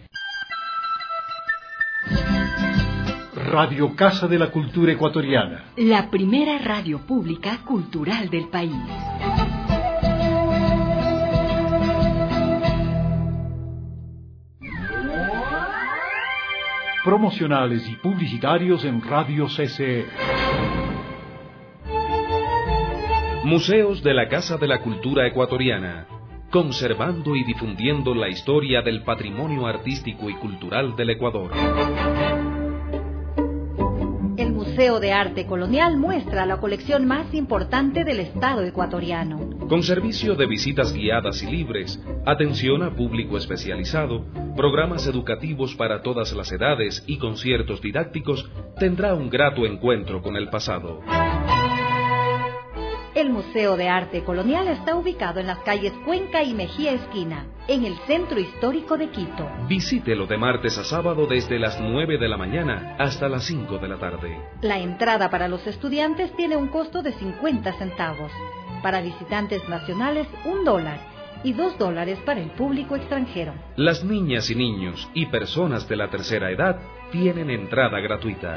Radio Casa de la Cultura Ecuatoriana. La primera radio pública cultural del país. Promocionales y publicitarios en Radio C C E. Museos de la Casa de la Cultura Ecuatoriana, conservando y difundiendo la historia del patrimonio artístico y cultural del Ecuador. El Museo de Arte Colonial muestra la colección más importante del Estado ecuatoriano. Con servicio de visitas guiadas y libres, atención a público especializado, programas educativos para todas las edades y conciertos didácticos, tendrá un grato encuentro con el pasado. El Museo de Arte Colonial está ubicado en las calles Cuenca y Mejía Esquina, en el centro histórico de Quito. Visítelo de martes a sábado desde las nueve de la mañana hasta las cinco de la tarde. La entrada para los estudiantes tiene un costo de cincuenta centavos. Para visitantes nacionales, un dólar. Y dos dólares para el público extranjero. Las niñas y niños y personas de la tercera edad tienen entrada gratuita.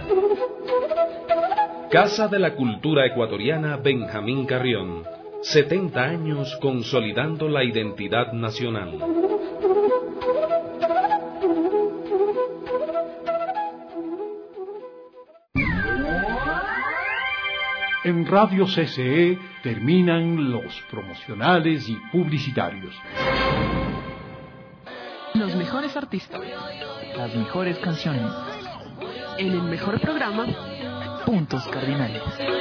Casa de la Cultura Ecuatoriana Benjamín Carrión. setenta años consolidando la identidad nacional. En Radio C C E terminan los promocionales y publicitarios. Los mejores artistas, Las mejores canciones, en el mejor programa, puntos cardinales.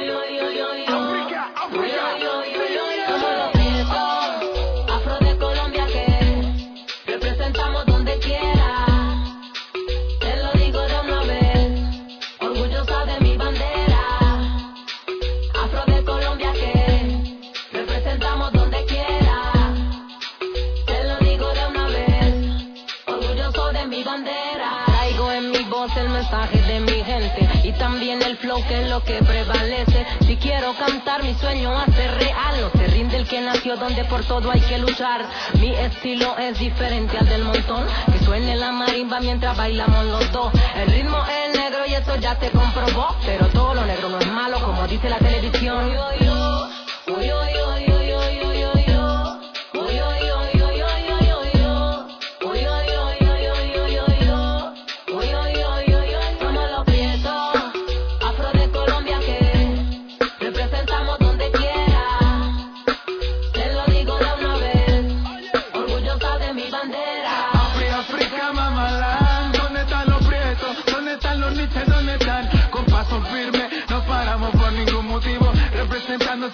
Afro de Colombia que representamos donde quiera. Te lo digo de una vez, orgullosa de mi bandera. Afro de Colombia que representamos donde quiera. Te lo digo de una vez, orgulloso de mi bandera. Traigo en mi voz el mensaje de mi gente y también el flow que es lo que prevalece. Si quiero cantar mi sueño hace real, no se rinde el que nació donde por todo hay que luchar. Mi estilo es diferente al del montón, que suene la marimba mientras bailamos los dos. El ritmo es negro y eso ya te comprobó, pero todo lo negro no es malo como dice la televisión. Uy, uy, uy, uy, uy, uy, uy, uy, uy. Uy, uy, uy, uy, uy, uy, uy, uy. Uy, uy, uy, uy, uy, uy, uy, uy. Uy, uy, uy, uy, uy. Somos los prietos, Afro de Colombia que representamos donde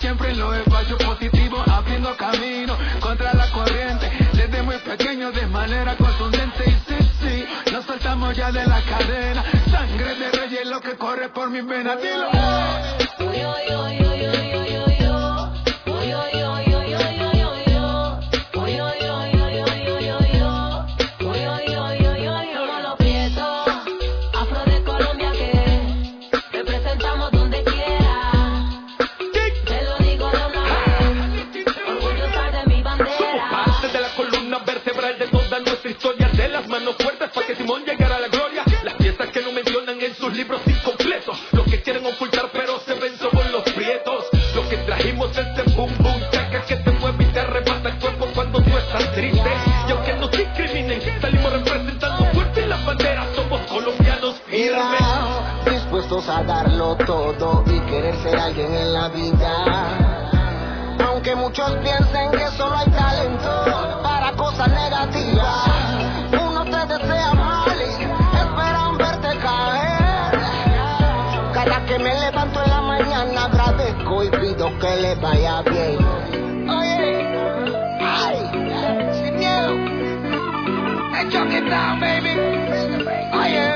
siempre en los espacios positivos, abriendo camino contra la corriente, desde muy pequeño de manera contundente. Y sí, sí, nos soltamos ya de la cadena, sangre de rey es lo que corre por mis venas. Dilo. De las manos fuertes para que Simón llegara a la gloria. Las piezas que no mencionan en sus libros incompletos, los que quieren ocultar pero se ven somos los prietos. Lo que trajimos este boom boom chaca que te mueve y te arrebata el cuerpo cuando tú estás triste. Y aunque nos discriminen, salimos representando fuerte la bandera. Somos colombianos firmes, dispuestos a darlo todo y querer ser alguien en la vida. Aunque muchos piensen que solo hay talento para cosas negativas, uno te desea mal y esperan verte caer. Cada que me levanto en la mañana agradezco y pido que le vaya bien. Oye, ay, sin miedo, hey, chuck it down, baby. Oye,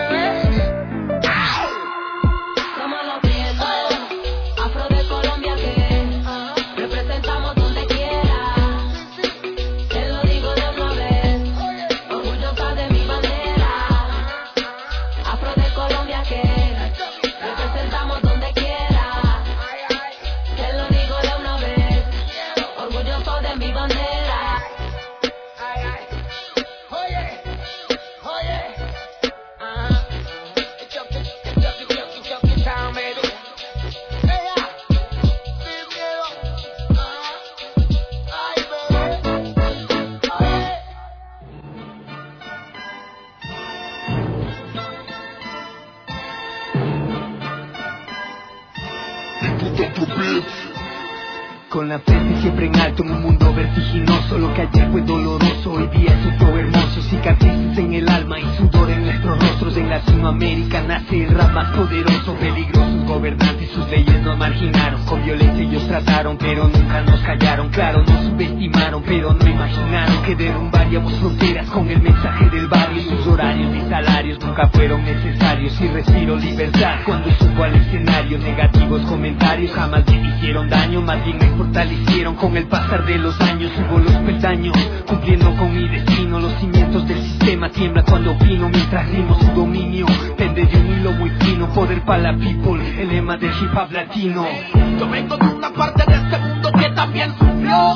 con la frente siempre en alto en un mundo vertiginoso. Lo que ayer fue doloroso, hoy día es todo hermoso. Cicatrices en el alma y sudor en nuestros rostros. En Latinoamérica nace el rap más poderoso. Peligrosos gobernantes, sus leyes nos marginaron. Con violencia ellos trataron, pero nunca nos callaron. Claro, nos subestimaron, pero no imaginaron que derrumbaríamos fronteras con el mensaje del barrio. Sus horarios y salarios nunca fueron necesarios. Y respiro libertad cuando subo al escenario. Negativos comentarios jamás me hicieron daño, más bien me fortalecieron con el pasar de los años. Subo los peldaños, cumpliendo con mi destino. Los cimientos del sistema tiemblan cuando opino, mientras rimo su dominio pende de un hilo muy fino. Poder para la people, el lema del hip hop latino. Yo vengo de una parte de este mundo que también sufrió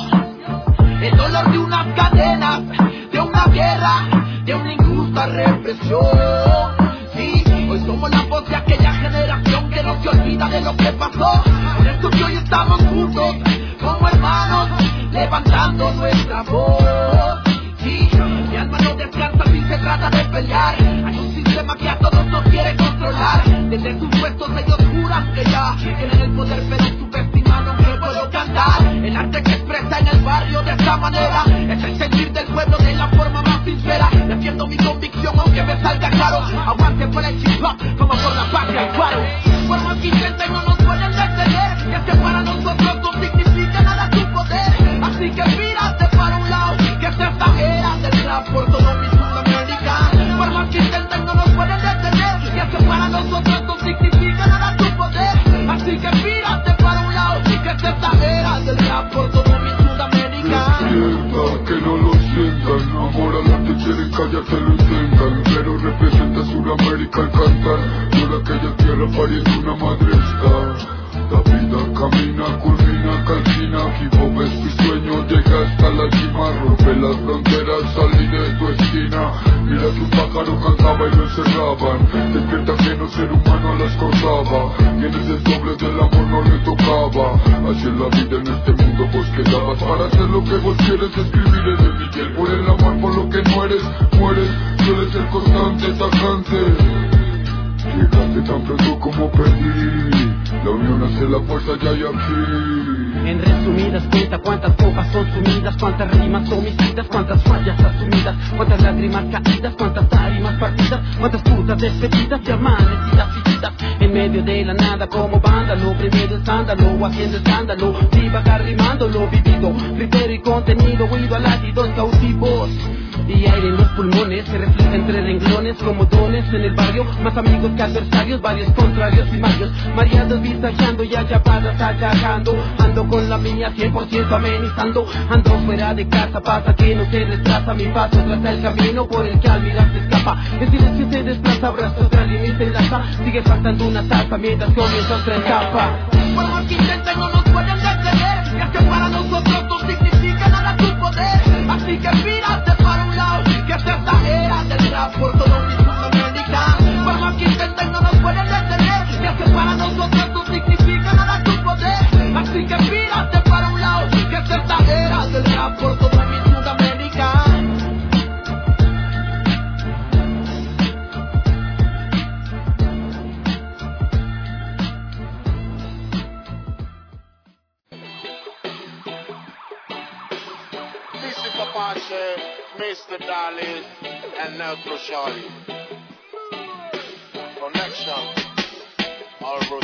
el dolor de unas cadenas, de una guerra, de una injusta represión. Sí, hoy somos la voz de aquella generación que no se olvida de lo que pasó. Por eso que hoy estamos juntos como hermanos, levantando nuestra voz. Sí, mi alma no descansa si se trata de pelear. Hay un sistema que a todos nos quiere controlar. Desde sus puestos ellos juran que ya tienen el poder, pero subestimaron que puedo cantar. El arte que expresa en el barrio de esta manera es el sentir del pueblo de la forma más sincera. Defiendo mi convicción aunque me salga caro. Aguante por el hip hop como por la patria y paro. Por más que intenten no nos pueden detener. Y es que para nosotros no significa nada tu poder. Así que mírate para un lado, que es esta era del rap por todo mi Sudamérica. Por más que intenten no nos pueden detener. Y es que para nosotros no significa nada tu poder. Así que mírate para un lado, que es esta era del rap por todo mi Sudamérica. Despierta, que no lo sientan. Ahora la te quieren callar, se lo intentan. Pero representa Sudamérica al cantar. Toda aquella tierra pariendo una madre está. La vida camina, culmina, calcina. Hip hop es tu sueño, llega hasta la cima. Rompe las fronteras, salí de tu esquina. Mira que un pájaro cantaba y lo encerraban. Despierta que no ser humano las cortaba. Tienes el doble del amor, no le tocaba. Así es la vida en este mundo, vos quedabas para hacer lo que vos quieres. Escribir es de Miguel, por el amor, por lo que no eres, mueres. Sueles ser constante, tajante. Llegaste tan pronto como perdí. La unión hace la fuerza, ya hay aquí. En resumidas cuentas, cuántas copas son sumidas, cuántas rimas homicidas, cuántas fallas asumidas, cuántas lágrimas caídas, cuántas árimas partidas, cuántas putas despedidas y amanecidas vividas en en medio de la nada como vándalo, primero escándalo, haciendo escándalo, divagar rimando lo vivido, criterio y contenido, oído a latidos cautivos. Y aire en los pulmones se refleja entre renglones como dones en el barrio, más amigos que adversarios, varios contrarios y varios mareados visajando y ayapadas agagando. Ando con la mía cien por ciento amenizando, ando fuera de casa, pasa que no se retrasa mi paso, traza el camino por el que al mirar se escapa. El silencio se desplaza, abrazos otra línea y se enlaza, sigue faltando una taza mientras comienza otra etapa. Por más que intenten no nos pueden detener, ya que para nosotros no significa nada tu poder. Así que mírate para un lado, que es esta era del rap por todo Sudamérica. Por más que intenten no nos pueden detener, ya que para nosotros no significa nada tu poder. Así que mírate para un lado, que es esta era del rap por todo Sudamérica. mister Dallas and Neutro Charlie. Connection. All roads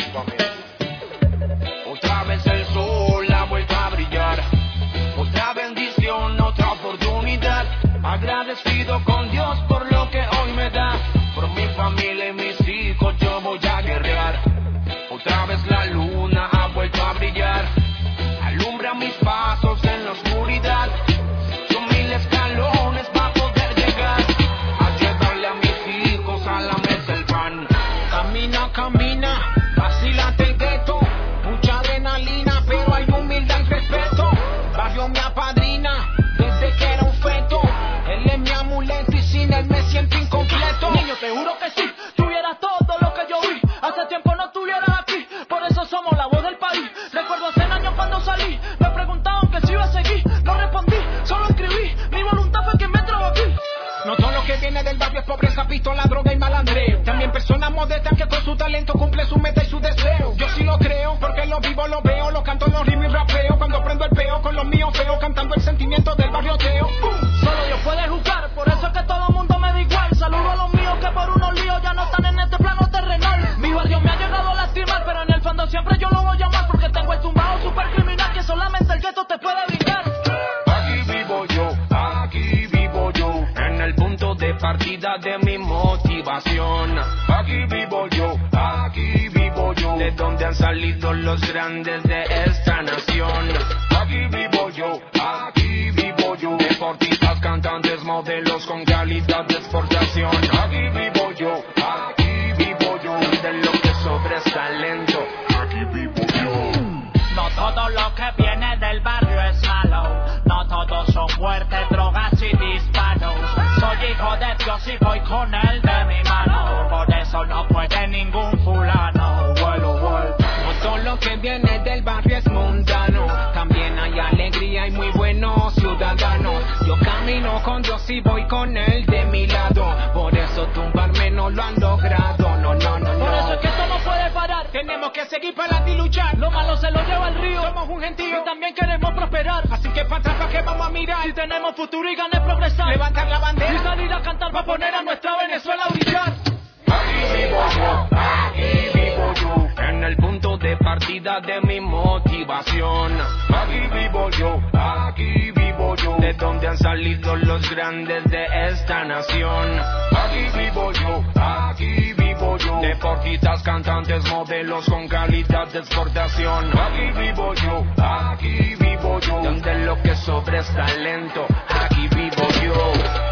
coming. Otra vez el sol ha vuelto a brillar. Otra bendición, otra oportunidad. Agradecido con Dios por lo que hoy me da. Por mi familia y mis hijos yo voy a guerrear. Otra vez la luna ha vuelto a brillar. Alumbra mis pasos en la oscuridad. Son mil escalones para poder llegar a llevarle a mis hijos a la mesa el pan. Camina, camina, vacílate el gueto. Mucha adrenalina, pero hay humildad y respeto. Barrio me apadrina desde que era un feto. Él es mi amuleto y sin él me siento incompleto. Niño, te juro que sí, tuviera todo lo que yo vi. Hace tiempo no estuvieras aquí, por eso somos la voz del país. Recuerdo hace años cuando salí, me preguntaban que si iba a seguir. No respondí, solo escribí, mi voluntad fue quien me trajo aquí. No todo lo que viene del barrio es pobreza, pistola, droga y malandreo. También personas modestas que con su talento cumple su meta y su deseo. Yo sí lo creo, porque lo vivo, lo veo, lo canto, lo rimo y rapeo. Cuando prendo el peo con los míos feo, cantando el sentimiento del barrioteo. ¡Pum! Solo Dios puede juzgar, por eso es que todo el mundo me da igual. Saludo a los míos que por unos líos ya no están en este plano terrenal. Mi barrio me ha llegado a lastimar, pero en el fondo siempre yo lo voy a amar, porque tengo el tumbado super criminal que solamente el gueto te puede brindar. Aquí vivo yo, aquí vivo yo, en el punto de partida de mi motivación. Aquí vivo yo, aquí vivo yo, de donde han salido los grandes de esta nación. Aquí vivo yo, aquí vivo yo, deportistas, cantantes, modelos con calidad de exportación. Aquí vivo yo, aquí vivo yo, de lo que sobra es talento. Aquí vivo yo. No todo lo que viene del barrio es malo. No todos son muertes, drogas y disparos. Soy hijo de Dios y voy con él de mi mano. Por eso no puede ningún fulano. Vuelo, vuelo. No todo lo que viene del barrio es mundano. También hay alegría y muy buenos ciudadanos. Yo camino con Dios y voy con él de mi lado. Por eso tumbarme no lo han logrado. No, no, no, no. Por eso es que esto no puede parar. Tenemos que seguir para adelante y luchar. Lo malo se lo lleva el río. Somos un gentío y también queremos prosperar. Así que para atrás, ¿para qué vamos a mirar? Si tenemos futuro y ganas progresar, levantar la bandera y salir a cantar para poner a nuestra Venezuela a brillar. Aquí vivo yo, aquí vivo yo, en el punto de partida de mi motivación. Aquí vivo yo, aquí vivo yo, de donde han salido los grandes de esta nación. Aquí vivo yo, aquí vivo yo, deportistas, cantantes, modelos con calidad de exportación. Aquí vivo yo, aquí vivo yo, donde lo que sobra es talento. Aquí vivo yo.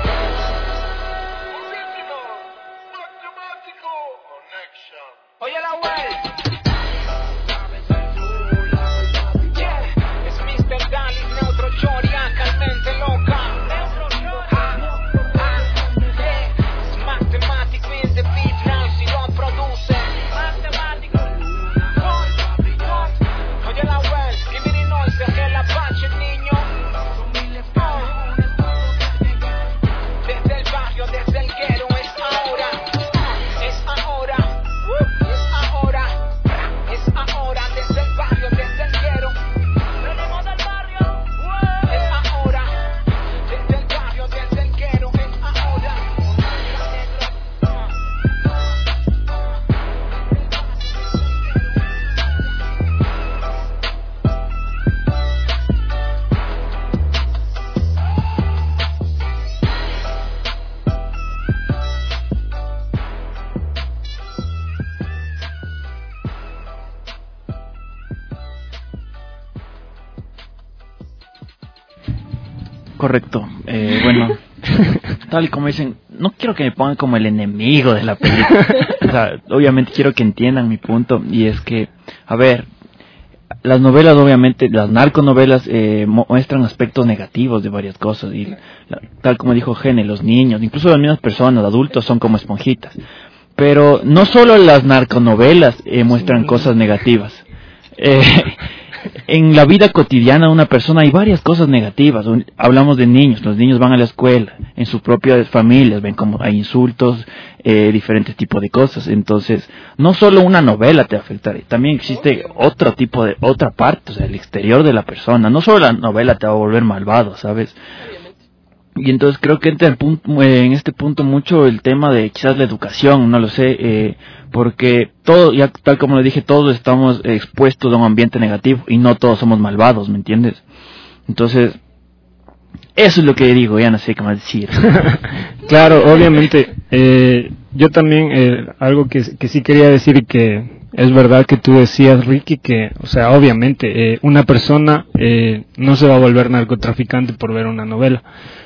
Oye la web. Yeah, es mister Dallas, Neutro Charlie, calmente loca. Ah, ah, yeah, es matemático in the beat, now si lo produce. Matemático. Oye la web, Skibidi Noise, que la pache niño. Desde el barrio, desde el guero, es ahora. Es ahora. Es ahora. Correcto. Eh, bueno, tal y como dicen, no quiero que me pongan como el enemigo de la película. O sea, obviamente quiero que entiendan mi punto, y es que, a ver, las novelas, obviamente, las narconovelas eh, muestran aspectos negativos de varias cosas, y la, tal como dijo Gene, los niños, incluso las mismas personas, adultos, son como esponjitas. Pero no solo las narconovelas eh, muestran cosas negativas. Eh, en la vida cotidiana de una persona hay varias cosas negativas. Hablamos de niños, los niños van a la escuela, en sus propias familias ven como hay insultos, eh, diferentes tipos de cosas. Entonces, no solo una novela te afectará, también existe otro tipo de, otra parte, o sea, el exterior de la persona. No solo la novela te va a volver malvado, ¿sabes? Y entonces creo que entra el punto, en este punto mucho el tema de quizás la educación, no lo sé, eh, porque todo, ya tal como le dije, todos estamos expuestos a un ambiente negativo y no todos somos malvados, ¿me entiendes? Entonces, eso es lo que digo, ya no sé qué más decir. Claro, obviamente, eh, yo también, eh, algo que, que sí quería decir, y que es verdad que tú decías, Ricky, que, o sea, obviamente, eh, una persona eh, no se va a volver narcotraficante por ver una novela.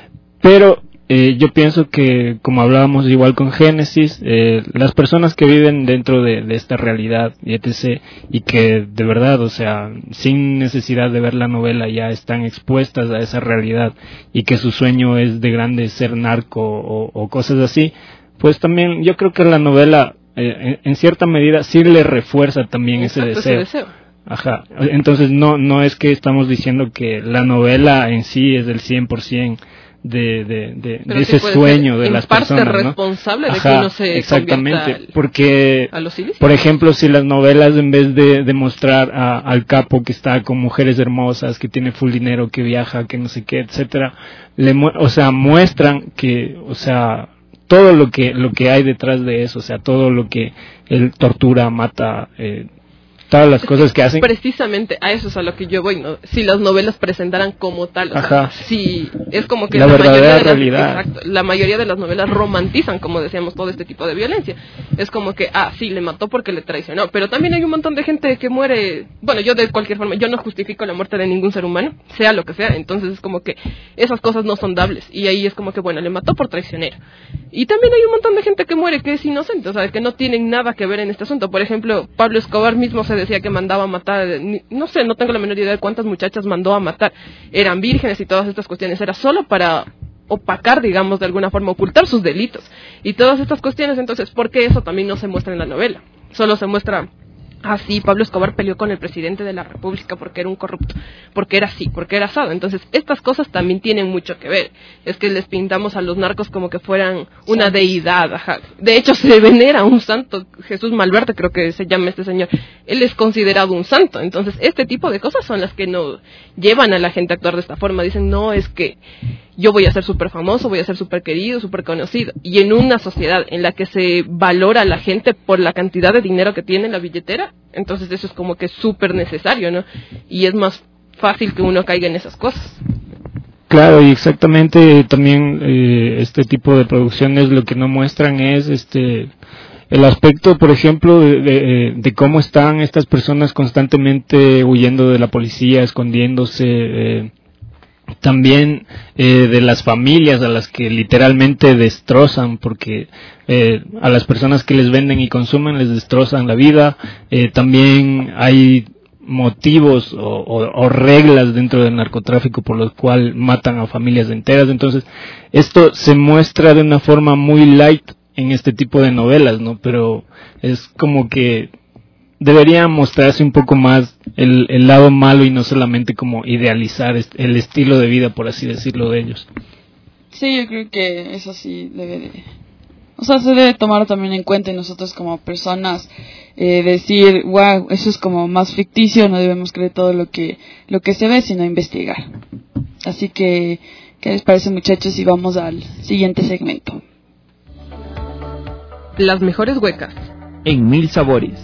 Pero eh, yo pienso que, como hablábamos igual con Génesis, eh, las personas que viven dentro de, de esta realidad y etcétera, y que de verdad, o sea, sin necesidad de ver la novela ya están expuestas a esa realidad, y que su sueño es de grande ser narco o, o cosas así, pues también yo creo que la novela eh, en, en cierta medida sí le refuerza también ese deseo. ese deseo. Ajá, entonces no, no es que estamos diciendo que la novela en sí es del cien por ciento de, de, de, de ese sueño de las personas, ¿no? Responsable de Ajá, que uno se exactamente, al, porque, a los ilícitos. Por ejemplo, si las novelas, en vez de, de mostrar a, al capo que está con mujeres hermosas, que tiene full dinero, que viaja, que no sé qué, etcétera, le, o sea, muestran que, o sea, todo lo que lo que hay detrás de eso, o sea, todo lo que él tortura, mata, eh, todas las cosas que hacen. Precisamente a eso es a lo que yo voy, ¿no? Si las novelas presentaran como tal, o Ajá. sea, si es como que la, la verdadera mayoría de las, realidad. exacto, la mayoría de las novelas romantizan, como decíamos, todo este tipo de violencia. Es como que, ah, sí, le mató porque le traicionó, pero también hay un montón de gente que muere, bueno, yo de cualquier forma, yo no justifico la muerte de ningún ser humano, sea lo que sea, entonces es como que esas cosas no son dables, y ahí es como que, bueno, le mató por traicionero. Y también hay un montón de gente que muere que es inocente, o sea, que no tienen nada que ver en este asunto. Por ejemplo, Pablo Escobar mismo se decía que mandaba a matar, no sé, no tengo la menor idea de cuántas muchachas mandó a matar, eran vírgenes y todas estas cuestiones, era solo para opacar, digamos, de alguna forma, ocultar sus delitos y todas estas cuestiones. Entonces, ¿por qué eso también no se muestra en la novela? Solo se muestra, ah, sí, Pablo Escobar peleó con el presidente de la República porque era un corrupto, porque era así, porque era asado. Entonces, estas cosas también tienen mucho que ver. Es que les pintamos a los narcos como que fueran una Santos. deidad. Ajá. De hecho, se venera a un santo, Jesús Malverde creo que se llama este señor. Él es considerado un santo. Entonces, este tipo de cosas son las que no llevan a la gente a actuar de esta forma. Dicen, no, es que yo voy a ser súper famoso, voy a ser súper querido, súper conocido. Y en una sociedad en la que se valora a la gente por la cantidad de dinero que tiene en la billetera, entonces eso es como que súper necesario, ¿no? Y es más fácil que uno caiga en esas cosas. Claro, y exactamente también eh, este tipo de producciones lo que no muestran es este el aspecto, por ejemplo, de, de, de cómo están estas personas constantemente huyendo de la policía, escondiéndose, eh, también eh, de las familias a las que literalmente destrozan, porque eh, a las personas que les venden y consumen les destrozan la vida. Eh, también hay motivos o, o, o reglas dentro del narcotráfico por los cuales matan a familias enteras. Entonces esto se muestra de una forma muy light en este tipo de novelas, ¿no? Pero es como que debería mostrarse un poco más el, el lado malo y no solamente como idealizar el estilo de vida, por así decirlo, de ellos. Sí, yo creo que eso sí debe de... O sea, se debe tomar también en cuenta, y nosotros como personas eh, decir, wow, eso es como más ficticio, no debemos creer todo lo que lo que se ve, sino investigar. Así que, ¿qué les parece, muchachos? Y vamos al siguiente segmento. Las mejores huecas. En mil sabores.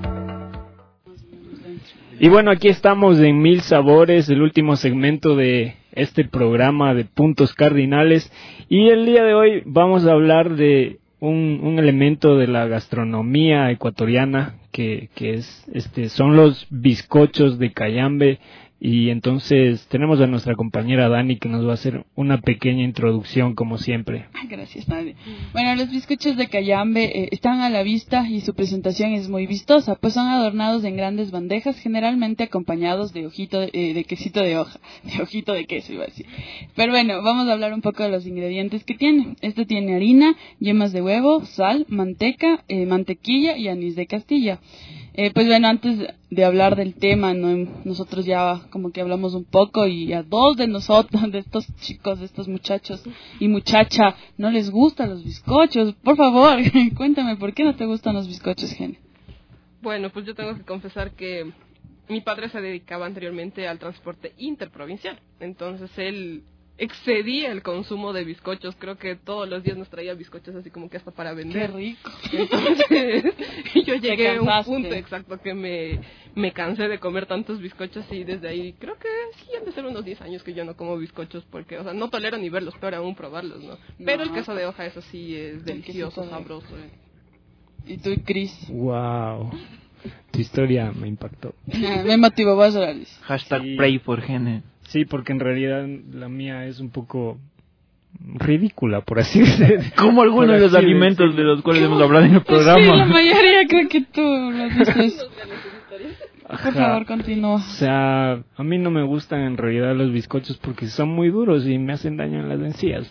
Y bueno, aquí estamos en Mil Sabores, el último segmento de este programa de Puntos Cardinales, y el día de hoy vamos a hablar de un, un elemento de la gastronomía ecuatoriana que, que es este son los bizcochos de cayambe, Y entonces tenemos a nuestra compañera Dani que nos va a hacer una pequeña introducción como siempre. Gracias, Nadia. Bueno, los bizcochos de Cayambe eh, están a la vista y su presentación es muy vistosa, pues son adornados en grandes bandejas, generalmente acompañados de ojito de, eh, de quesito de hoja, de ojito de queso iba a decir. Pero bueno, vamos a hablar un poco de los ingredientes que tiene. Este tiene harina, yemas de huevo, sal, manteca, eh, mantequilla y anís de Castilla. Eh, pues bueno, antes de hablar del tema, ¿no? Nosotros ya como que hablamos un poco y a dos de nosotros, de estos chicos, de estos muchachos y muchacha, no les gustan los bizcochos. Por favor, cuéntame, ¿por qué no te gustan los bizcochos, Gene? Bueno, pues yo tengo que confesar que mi padre se dedicaba anteriormente al transporte interprovincial, entonces él excedía el consumo de bizcochos. Creo que todos los días nos traía bizcochos así como que hasta para vender. ¡Qué rico! Entonces yo llegué a un punto exacto que me, me cansé de comer tantos bizcochos y desde ahí creo que sí han de ser unos diez años que yo no como bizcochos porque, o sea, no tolero ni verlos, peor aún probarlos, ¿no? Pero no. El queso de hoja, eso sí es delicioso, sabroso. ¿Y tú, Cris? ¡Wow! Tu historia me impactó. Me motivó, vas a hablar. Hashtag sí. Pray for Gene. Sí, porque en realidad la mía es un poco ridícula, por así decirlo. Como algunos de los alimentos decirlo. De los cuales hemos hablado en el programa. Sí, la mayoría creo que tú lo dices. Por favor, continúa. O sea, a mí no me gustan en realidad los bizcochos porque son muy duros y me hacen daño en las encías.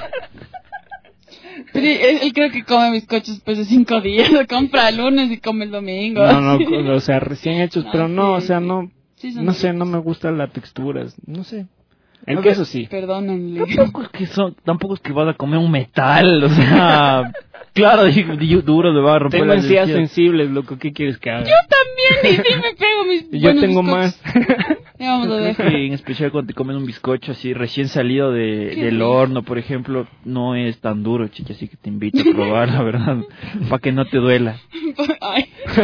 Pero él, él creo que come bizcochos después de cinco días, lo compra el lunes y come el domingo. No, no, o sea, recién hechos, no, pero no, sí, o sea, no... Sí, no sé, no me gustan las texturas, no sé. El queso sí. Perdónenle. Tampoco es que son, tampoco es que vas a comer un metal, o sea, claro, duro de barro. Tengo encías sensibles, loco, ¿qué quieres que haga? Yo también, y sí me pego mis Yo tengo bizcochos. Más. Ya vamos a ver. Creo que en especial cuando te comen un bizcocho así recién salido de, del horno, por ejemplo, no es tan duro, chica, así que te invito a probar, la verdad, para que no te duela. Ay.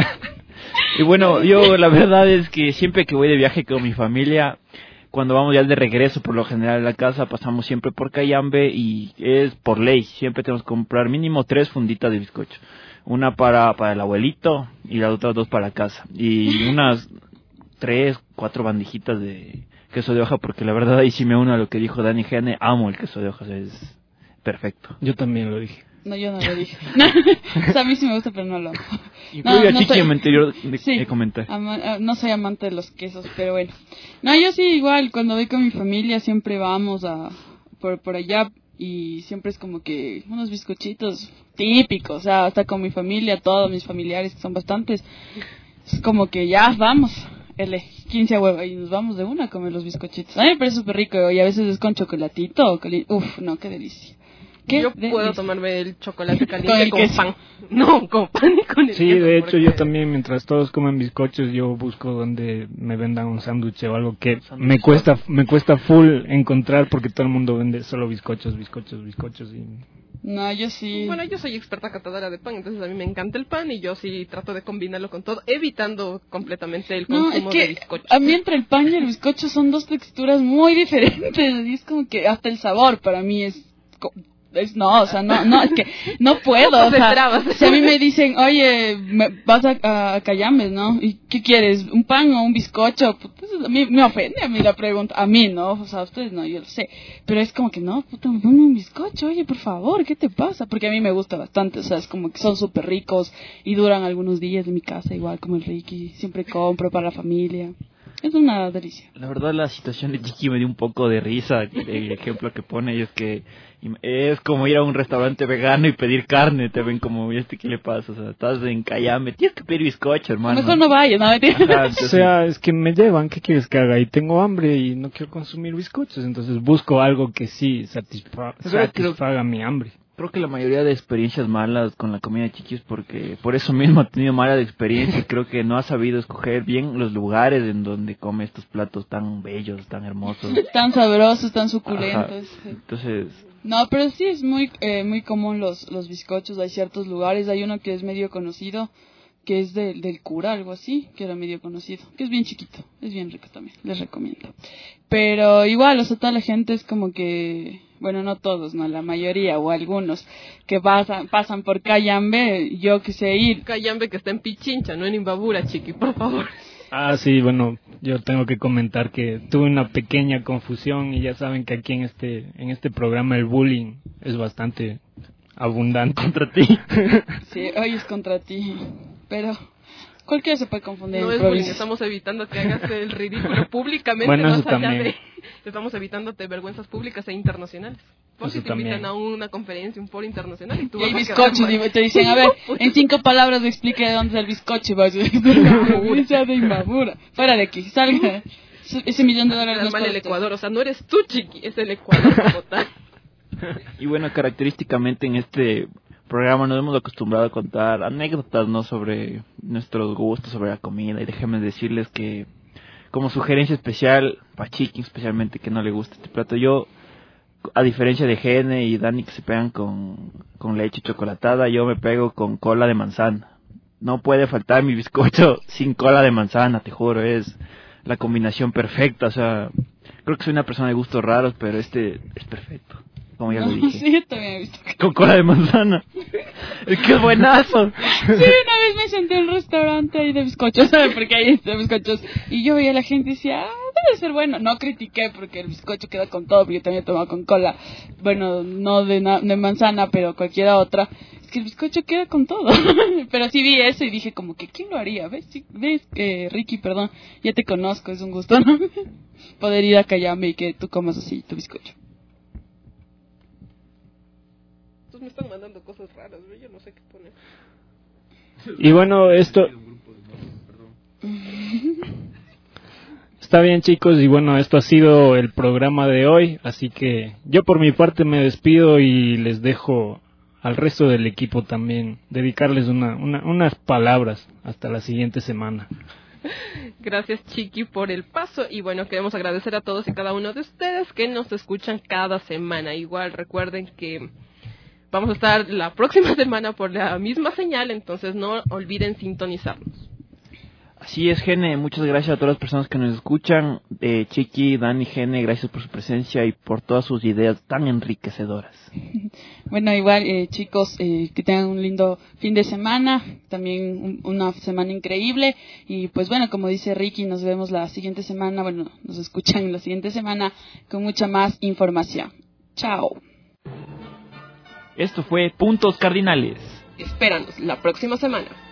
Y bueno, yo la verdad es que siempre que voy de viaje con mi familia, cuando vamos ya de regreso por lo general a la casa, pasamos siempre por Cayambe y es por ley, siempre tenemos que comprar mínimo tres funditas de bizcocho. Una para, para el abuelito y las otras dos para la casa. Y unas tres, cuatro bandejitas de queso de hoja, porque la verdad ahí sí me uno a lo que dijo Dani Gene, amo el queso de hoja, es perfecto. Yo también lo dije. No, yo no lo dije. O sea, a mí sí me gusta, pero no lo amo. Incluye no, a no Chiqui soy... en mi anterior de, sí, de comentar. Ama, no soy amante de los quesos, pero bueno. No, yo sí igual, cuando voy con mi familia siempre vamos a por, por allá y siempre es como que unos bizcochitos típicos, o sea, hasta con mi familia, todos mis familiares que son bastantes, es como que ya vamos. L, quince a huevo, y nos vamos de una a comer los bizcochitos. A mí me parece súper rico, y a veces es con chocolatito, o cali- uf, no, qué delicia. ¿Qué? Yo de- puedo de- tomarme el chocolate caliente con, con pan. No, con pan y con el Sí, queso, de hecho porque... yo también, mientras todos comen bizcochos, yo busco donde me vendan un sándwich o algo que me cuesta me cuesta full encontrar porque todo el mundo vende solo bizcochos, bizcochos, bizcochos y... No, yo sí. Bueno, yo soy experta catadora de pan, entonces a mí me encanta el pan y yo sí trato de combinarlo con todo, evitando completamente el No, consumo es que de bizcocho. a mí entre el pan y el bizcocho son dos texturas muy diferentes, y es como que hasta el sabor para mí es... co- Es, no, o sea, no, no, es que no puedo, o sea, si a mí me dicen, oye, me, vas a, a Cayambes, ¿no? ¿Y qué quieres? ¿Un pan o un bizcocho? Pues, a mí me ofende a mí la pregunta, a mí, ¿no? O sea, a ustedes no, yo lo sé, pero es como que, no, puta, ponme un bizcocho, oye, por favor, ¿qué te pasa? Porque a mí me gusta bastante, o sea, es como que son súper ricos y duran algunos días en mi casa, igual como el Ricky, siempre compro para la familia. Es una delicia. La verdad la situación de Chiqui me dio un poco de risa. El ejemplo que pone es que es como ir a un restaurante vegano y pedir carne. Te ven como, ¿y este qué le pasa? O sea, estás en Cayambe, tienes que pedir bizcocho, hermano. Mejor no vayas, no, mentira. Ajá, entonces, o sea, es que me llevan, ¿qué quieres que haga? Y tengo hambre y no quiero consumir bizcochos, entonces busco algo que sí satisfa- satisfaga mi hambre. Creo que la mayoría de experiencias malas con la comida de Chiqui es porque por eso mismo ha tenido malas experiencias. Creo que no ha sabido escoger bien los lugares en donde come estos platos tan bellos, tan hermosos. Tan sabrosos, tan suculentos. Ajá. Entonces... No, pero sí es muy eh, muy común los, los bizcochos. Hay ciertos lugares, hay uno que es medio conocido, que es de, del cura, algo así, que era medio conocido, que es bien chiquito, es bien rico también, les recomiendo. Pero igual, o sea, toda la gente es como que, bueno, no todos, no, la mayoría o algunos que pasan pasan por Cayambe, yo que sé ir. Cayambe que está en Pichincha, no en Imbabura, Chiqui, por favor. Ah, sí, bueno, yo tengo que comentar que tuve una pequeña confusión y ya saben que aquí en este en este programa el bullying es bastante abundante contra ti. Sí, hoy es contra ti, pero cualquiera se puede confundir. No es bullying, estamos evitando que hagas el ridículo públicamente, bueno, más eso allá también. de... Estamos evitándote vergüenzas públicas e internacionales. Por si te invitan también. a una conferencia, un foro internacional y tú Y hay vas a bizcochos quedar y te dicen, a ver, en cinco palabras me explique de dónde es el bizcocho. Y vas a decir, de Inmamura. Fuera de aquí, salga. Ese millón de dólares no es mal para el usted. Ecuador, o sea, no eres tú, chiqui, es el Ecuador como tal. Y bueno, característicamente en este programa nos hemos acostumbrado a contar anécdotas, ¿no?, sobre nuestros gustos, sobre la comida. Y déjenme decirles que, como sugerencia especial, para Chiqui especialmente, que no le gusta este plato, yo, a diferencia de Gene y Dani que se pegan con, con leche chocolatada, yo me pego con cola de manzana. No puede faltar mi bizcocho sin cola de manzana, te juro, es la combinación perfecta. O sea, creo que soy una persona de gustos raros, pero este es perfecto, como ya lo dije. Sí, yo también he visto. Con cola de manzana. Es que es buenazo. Sí, una vez me senté en un restaurante ahí de bizcochos, ¿sabes? Porque hay de bizcochos. Y yo veía a la gente y decía, ah, debe ser bueno. No critiqué porque el bizcocho queda con todo, porque yo también he tomado con cola. Bueno, no de, na- de manzana, pero cualquiera otra. Es que el bizcocho queda con todo. Pero sí vi eso y dije como que, ¿quién lo haría? ¿Ves, sí, ves eh, Ricky, perdón, ya te conozco, es un gusto, ¿no? Poder ir a Cayambe y que tú comas así tu bizcocho. Me están mandando cosas raras, yo no sé qué poner. Y bueno, esto... Está bien, chicos, y bueno, esto ha sido el programa de hoy, así que yo por mi parte me despido y les dejo al resto del equipo también dedicarles una, una, unas palabras hasta la siguiente semana. Gracias, Chiqui, por el paso. Y bueno, queremos agradecer a todos y cada uno de ustedes que nos escuchan cada semana. Igual recuerden que vamos a estar la próxima semana por la misma señal, entonces no olviden sintonizarnos. Así es, Gene, muchas gracias a todas las personas que nos escuchan. Eh, Chiqui, Dani, Gene, gracias por su presencia y por todas sus ideas tan enriquecedoras. Bueno, igual, eh, chicos, eh, que tengan un lindo fin de semana, también un, una semana increíble. Y pues bueno, como dice Ricky, nos vemos la siguiente semana, bueno, nos escuchan la siguiente semana con mucha más información. Chao. Esto fue Puntos Cardinales. Espéranos la próxima semana.